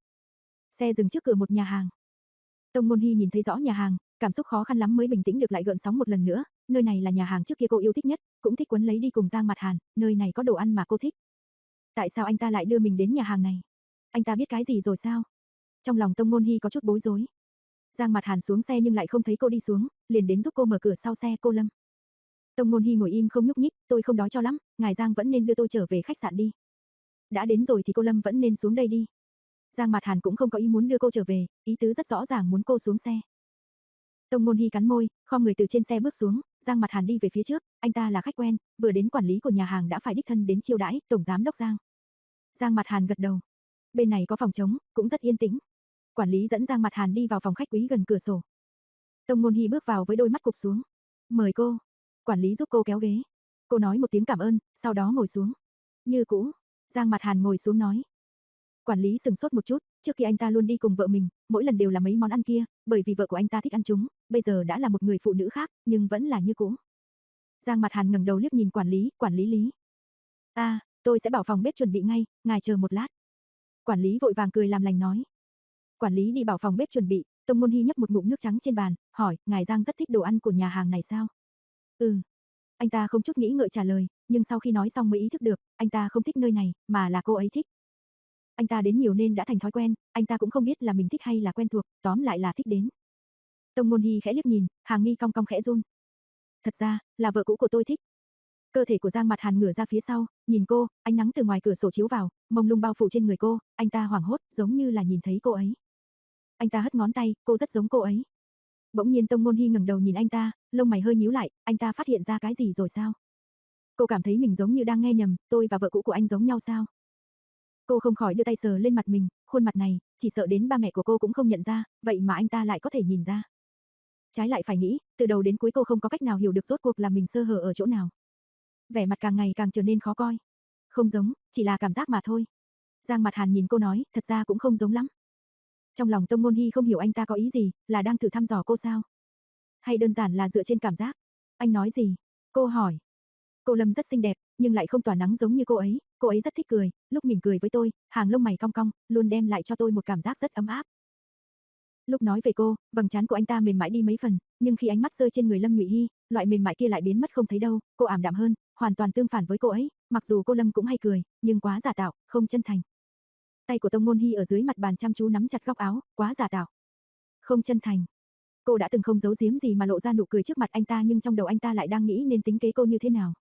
Xe dừng trước cửa một nhà hàng. Tông Ngôn Hi nhìn thấy rõ nhà hàng, cảm xúc khó khăn lắm mới bình tĩnh được lại gợn sóng một lần nữa, nơi này là nhà hàng trước kia cô yêu thích nhất, cũng thích quấn lấy đi cùng Giang Mặt Hàn, nơi này có đồ ăn mà cô thích. Tại sao anh ta lại đưa mình đến nhà hàng này? Anh ta biết cái gì rồi sao? Trong lòng Tông Ngôn Hi có chút bối rối. Giang Mặt Hàn xuống xe nhưng lại không thấy cô đi xuống, liền đến giúp cô mở cửa sau xe, cô Lâm. Tông Ngôn Hi ngồi im không nhúc nhích, tôi không đói cho lắm, ngài Giang vẫn nên đưa tôi trở về khách sạn đi. Đã đến rồi thì cô Lâm vẫn nên xuống đây đi. Giang Mặt Hàn cũng không có ý muốn đưa cô trở về, ý tứ rất rõ ràng muốn cô xuống xe. Tông Ngôn Hi cắn môi, khom người từ trên xe bước xuống, Giang Mặt Hàn đi về phía trước, anh ta là khách quen, vừa đến quản lý của nhà hàng đã phải đích thân đến chiêu đãi, tổng giám đốc Giang. Giang Mặt Hàn gật đầu. Bên này có phòng trống, cũng rất yên tĩnh. Quản lý dẫn Giang Mặt Hàn đi vào phòng khách quý gần cửa sổ. Tông Ngôn Hi bước vào với đôi mắt cụp xuống. Mời cô. Quản lý giúp cô kéo ghế. Cô nói một tiếng cảm ơn, sau đó ngồi xuống. Như cũ. Giang Mặt Hàn ngồi xuống nói. Quản lý sừng sốt một chút, trước khi anh ta luôn đi cùng vợ mình, mỗi lần đều là mấy món ăn kia, bởi vì vợ của anh ta thích ăn chúng, bây giờ đã là một người phụ nữ khác, nhưng vẫn là như cũ. Giang Mặt Hàn ngẩng đầu liếc nhìn quản lý, quản lý Lý. A, à, tôi sẽ bảo phòng bếp chuẩn bị ngay, ngài chờ một lát. Quản lý vội vàng cười làm lành nói. Quản lý đi bảo phòng bếp chuẩn bị, Tông Ngôn Hi nhấp một ngụm nước trắng trên bàn, hỏi, ngài Giang rất thích đồ ăn của nhà hàng này sao? Ừ. Anh ta không chút nghĩ ngợi trả lời, nhưng sau khi nói xong mới ý thức được, anh ta không thích nơi này, mà là cô ấy thích. Anh ta đến nhiều nên đã thành thói quen, anh ta cũng không biết là mình thích hay là quen thuộc, tóm lại là thích đến. Tông Ngôn Hi khẽ liếc nhìn, hàng mi cong cong khẽ run. Thật ra, là vợ cũ của tôi thích. Cơ thể của Giang Mặt Hàn ngửa ra phía sau, nhìn cô, ánh nắng từ ngoài cửa sổ chiếu vào, mông lung bao phủ trên người cô, anh ta hoảng hốt, giống như là nhìn thấy cô ấy. Anh ta hất ngón tay, cô rất giống cô ấy. Bỗng nhiên Tông Ngôn Hi ngẩng đầu nhìn anh ta, lông mày hơi nhíu lại, anh ta phát hiện ra cái gì rồi sao? Cô cảm thấy mình giống như đang nghe nhầm, tôi và vợ cũ của anh giống nhau sao? Cô không khỏi đưa tay sờ lên mặt mình, khuôn mặt này, chỉ sợ đến ba mẹ của cô cũng không nhận ra, vậy mà anh ta lại có thể nhìn ra. Trái lại phải nghĩ, từ đầu đến cuối cô không có cách nào hiểu được rốt cuộc là mình sơ hở ở chỗ nào. Vẻ mặt càng ngày càng trở nên khó coi. Không giống, chỉ là cảm giác mà thôi. Giang Mặt Hàn nhìn cô nói, thật ra cũng không giống lắm. Trong lòng Tông Ngôn Hi không hiểu anh ta có ý gì, là đang thử thăm dò cô sao? Hay đơn giản là dựa trên cảm giác? Anh nói gì? Cô hỏi. Cô Lâm rất xinh đẹp, nhưng lại không tỏa nắng giống như cô ấy, cô ấy rất thích cười, lúc mỉm cười với tôi, hàng lông mày cong cong, luôn đem lại cho tôi một cảm giác rất ấm áp. Lúc nói về cô, vầng trán của anh ta mềm mại đi mấy phần, nhưng khi ánh mắt rơi trên người Lâm Nhụy Hy, loại mềm mại kia lại biến mất không thấy đâu, cô ảm đạm hơn, hoàn toàn tương phản với cô ấy, mặc dù cô Lâm cũng hay cười, nhưng quá giả tạo, không chân thành. Tay của Tông Ngôn Hy ở dưới mặt bàn chăm chú nắm chặt góc áo, quá giả tạo, không chân thành. Cô đã từng không giấu giếm gì mà lộ ra nụ cười trước mặt anh ta, nhưng trong đầu anh ta lại đang nghĩ nên tính kế cô như thế nào.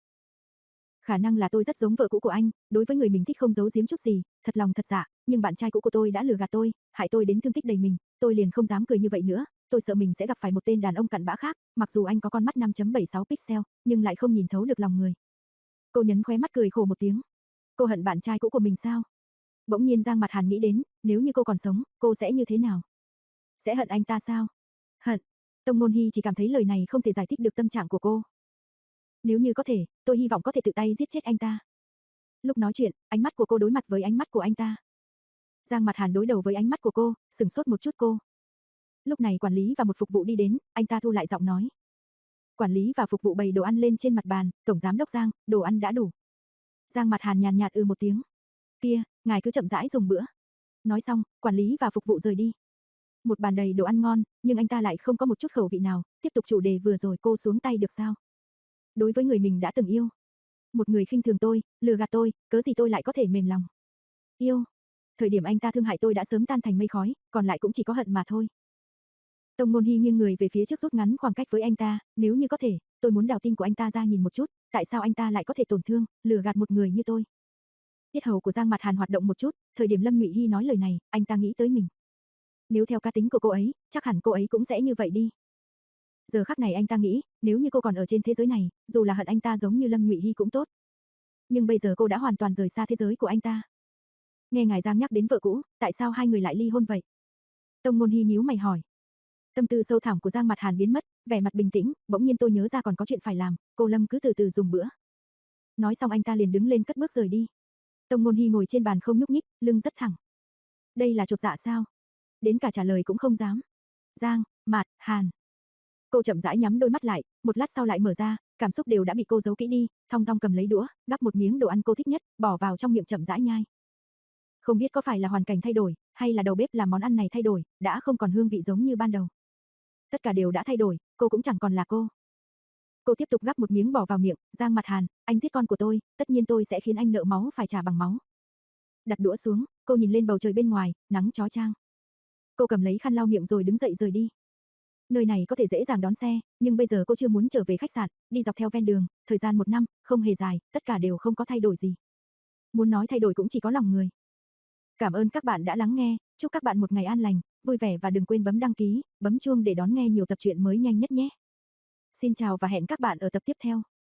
Khả năng là tôi rất giống vợ cũ của anh, đối với người mình thích không giấu giếm chút gì, thật lòng thật dạ, nhưng bạn trai cũ của tôi đã lừa gạt tôi, hại tôi đến thương tích đầy mình, tôi liền không dám cười như vậy nữa, tôi sợ mình sẽ gặp phải một tên đàn ông cặn bã khác, mặc dù anh có con mắt năm chấm bảy sáu pixel, nhưng lại không nhìn thấu được lòng người. Cô nhấn khóe mắt cười khổ một tiếng. Cô hận bạn trai cũ của mình sao? Bỗng nhiên Giang Mặt Hàn nghĩ đến, nếu như cô còn sống, cô sẽ như thế nào? Sẽ hận anh ta sao? Hận. Tông Ngôn Hy chỉ cảm thấy lời này không thể giải thích được tâm trạng của cô. Nếu như có thể, tôi hy vọng có thể tự tay giết chết anh ta. Lúc nói chuyện, ánh mắt của cô đối mặt với ánh mắt của anh ta. Giang Mặt Hàn đối đầu với ánh mắt của cô, sừng sốt một chút cô. Lúc này quản lý và một phục vụ đi đến, anh ta thu lại giọng nói. Quản lý và phục vụ bày đồ ăn lên trên mặt bàn, tổng giám đốc Giang, đồ ăn đã đủ. Giang Mặt Hàn nhàn nhạt ừ một tiếng. Kia, ngài cứ chậm rãi dùng bữa. Nói xong, quản lý và phục vụ rời đi. Một bàn đầy đồ ăn ngon, nhưng anh ta lại không có một chút khẩu vị nào, tiếp tục chủ đề vừa rồi cô xuống tay được sao? Đối với người mình đã từng yêu. Một người khinh thường tôi, lừa gạt tôi, cớ gì tôi lại có thể mềm lòng. Yêu. Thời điểm anh ta thương hại tôi đã sớm tan thành mây khói, còn lại cũng chỉ có hận mà thôi. Tông Ngôn Hy nghiêng người về phía trước rút ngắn khoảng cách với anh ta, nếu như có thể, tôi muốn đào tim của anh ta ra nhìn một chút, tại sao anh ta lại có thể tổn thương, lừa gạt một người như tôi. Tiết hầu của Giang Mặt Hàn hoạt động một chút, thời điểm Lâm Nhụy Hy nói lời này, anh ta nghĩ tới mình. Nếu theo cá tính của cô ấy, chắc hẳn cô ấy cũng sẽ như vậy đi. Giờ khắc này anh ta nghĩ, nếu như cô còn ở trên thế giới này, dù là hận anh ta giống như Lâm Nhụy Hy cũng tốt. Nhưng bây giờ cô đã hoàn toàn rời xa thế giới của anh ta. Nghe ngài Giang nhắc đến vợ cũ, tại sao hai người lại ly hôn vậy? Tông Ngôn Hy nhíu mày hỏi. Tâm tư sâu thẳm của Giang Mặt Hàn biến mất, vẻ mặt bình tĩnh, bỗng nhiên tôi nhớ ra còn có chuyện phải làm, cô Lâm cứ từ từ dùng bữa. Nói xong anh ta liền đứng lên cất bước rời đi. Tông Ngôn Hy ngồi trên bàn không nhúc nhích, lưng rất thẳng. Đây là chột dạ sao? Đến cả trả lời cũng không dám. Giang, Mạt, Hàn. Cô chậm rãi nhắm đôi mắt lại, một lát sau lại mở ra, cảm xúc đều đã bị cô giấu kỹ đi, thong dong cầm lấy đũa, gắp một miếng đồ ăn cô thích nhất, bỏ vào trong miệng chậm rãi nhai. Không biết có phải là hoàn cảnh thay đổi, hay là đầu bếp làm món ăn này thay đổi, đã không còn hương vị giống như ban đầu. Tất cả đều đã thay đổi, cô cũng chẳng còn là cô. Cô tiếp tục gắp một miếng bỏ vào miệng, Giang Mặt Hàn, anh giết con của tôi, tất nhiên tôi sẽ khiến anh nợ máu phải trả bằng máu. Đặt đũa xuống, cô nhìn lên bầu trời bên ngoài, nắng chói chang. Cô cầm lấy khăn lau miệng rồi đứng dậy rời đi. Nơi này có thể dễ dàng đón xe, nhưng bây giờ cô chưa muốn trở về khách sạn, đi dọc theo ven đường, thời gian một năm, không hề dài, tất cả đều không có thay đổi gì. Muốn nói thay đổi cũng chỉ có lòng người. Cảm ơn các bạn đã lắng nghe, chúc các bạn một ngày an lành, vui vẻ và đừng quên bấm đăng ký, bấm chuông để đón nghe nhiều tập truyện mới nhanh nhất nhé. Xin chào và hẹn các bạn ở tập tiếp theo.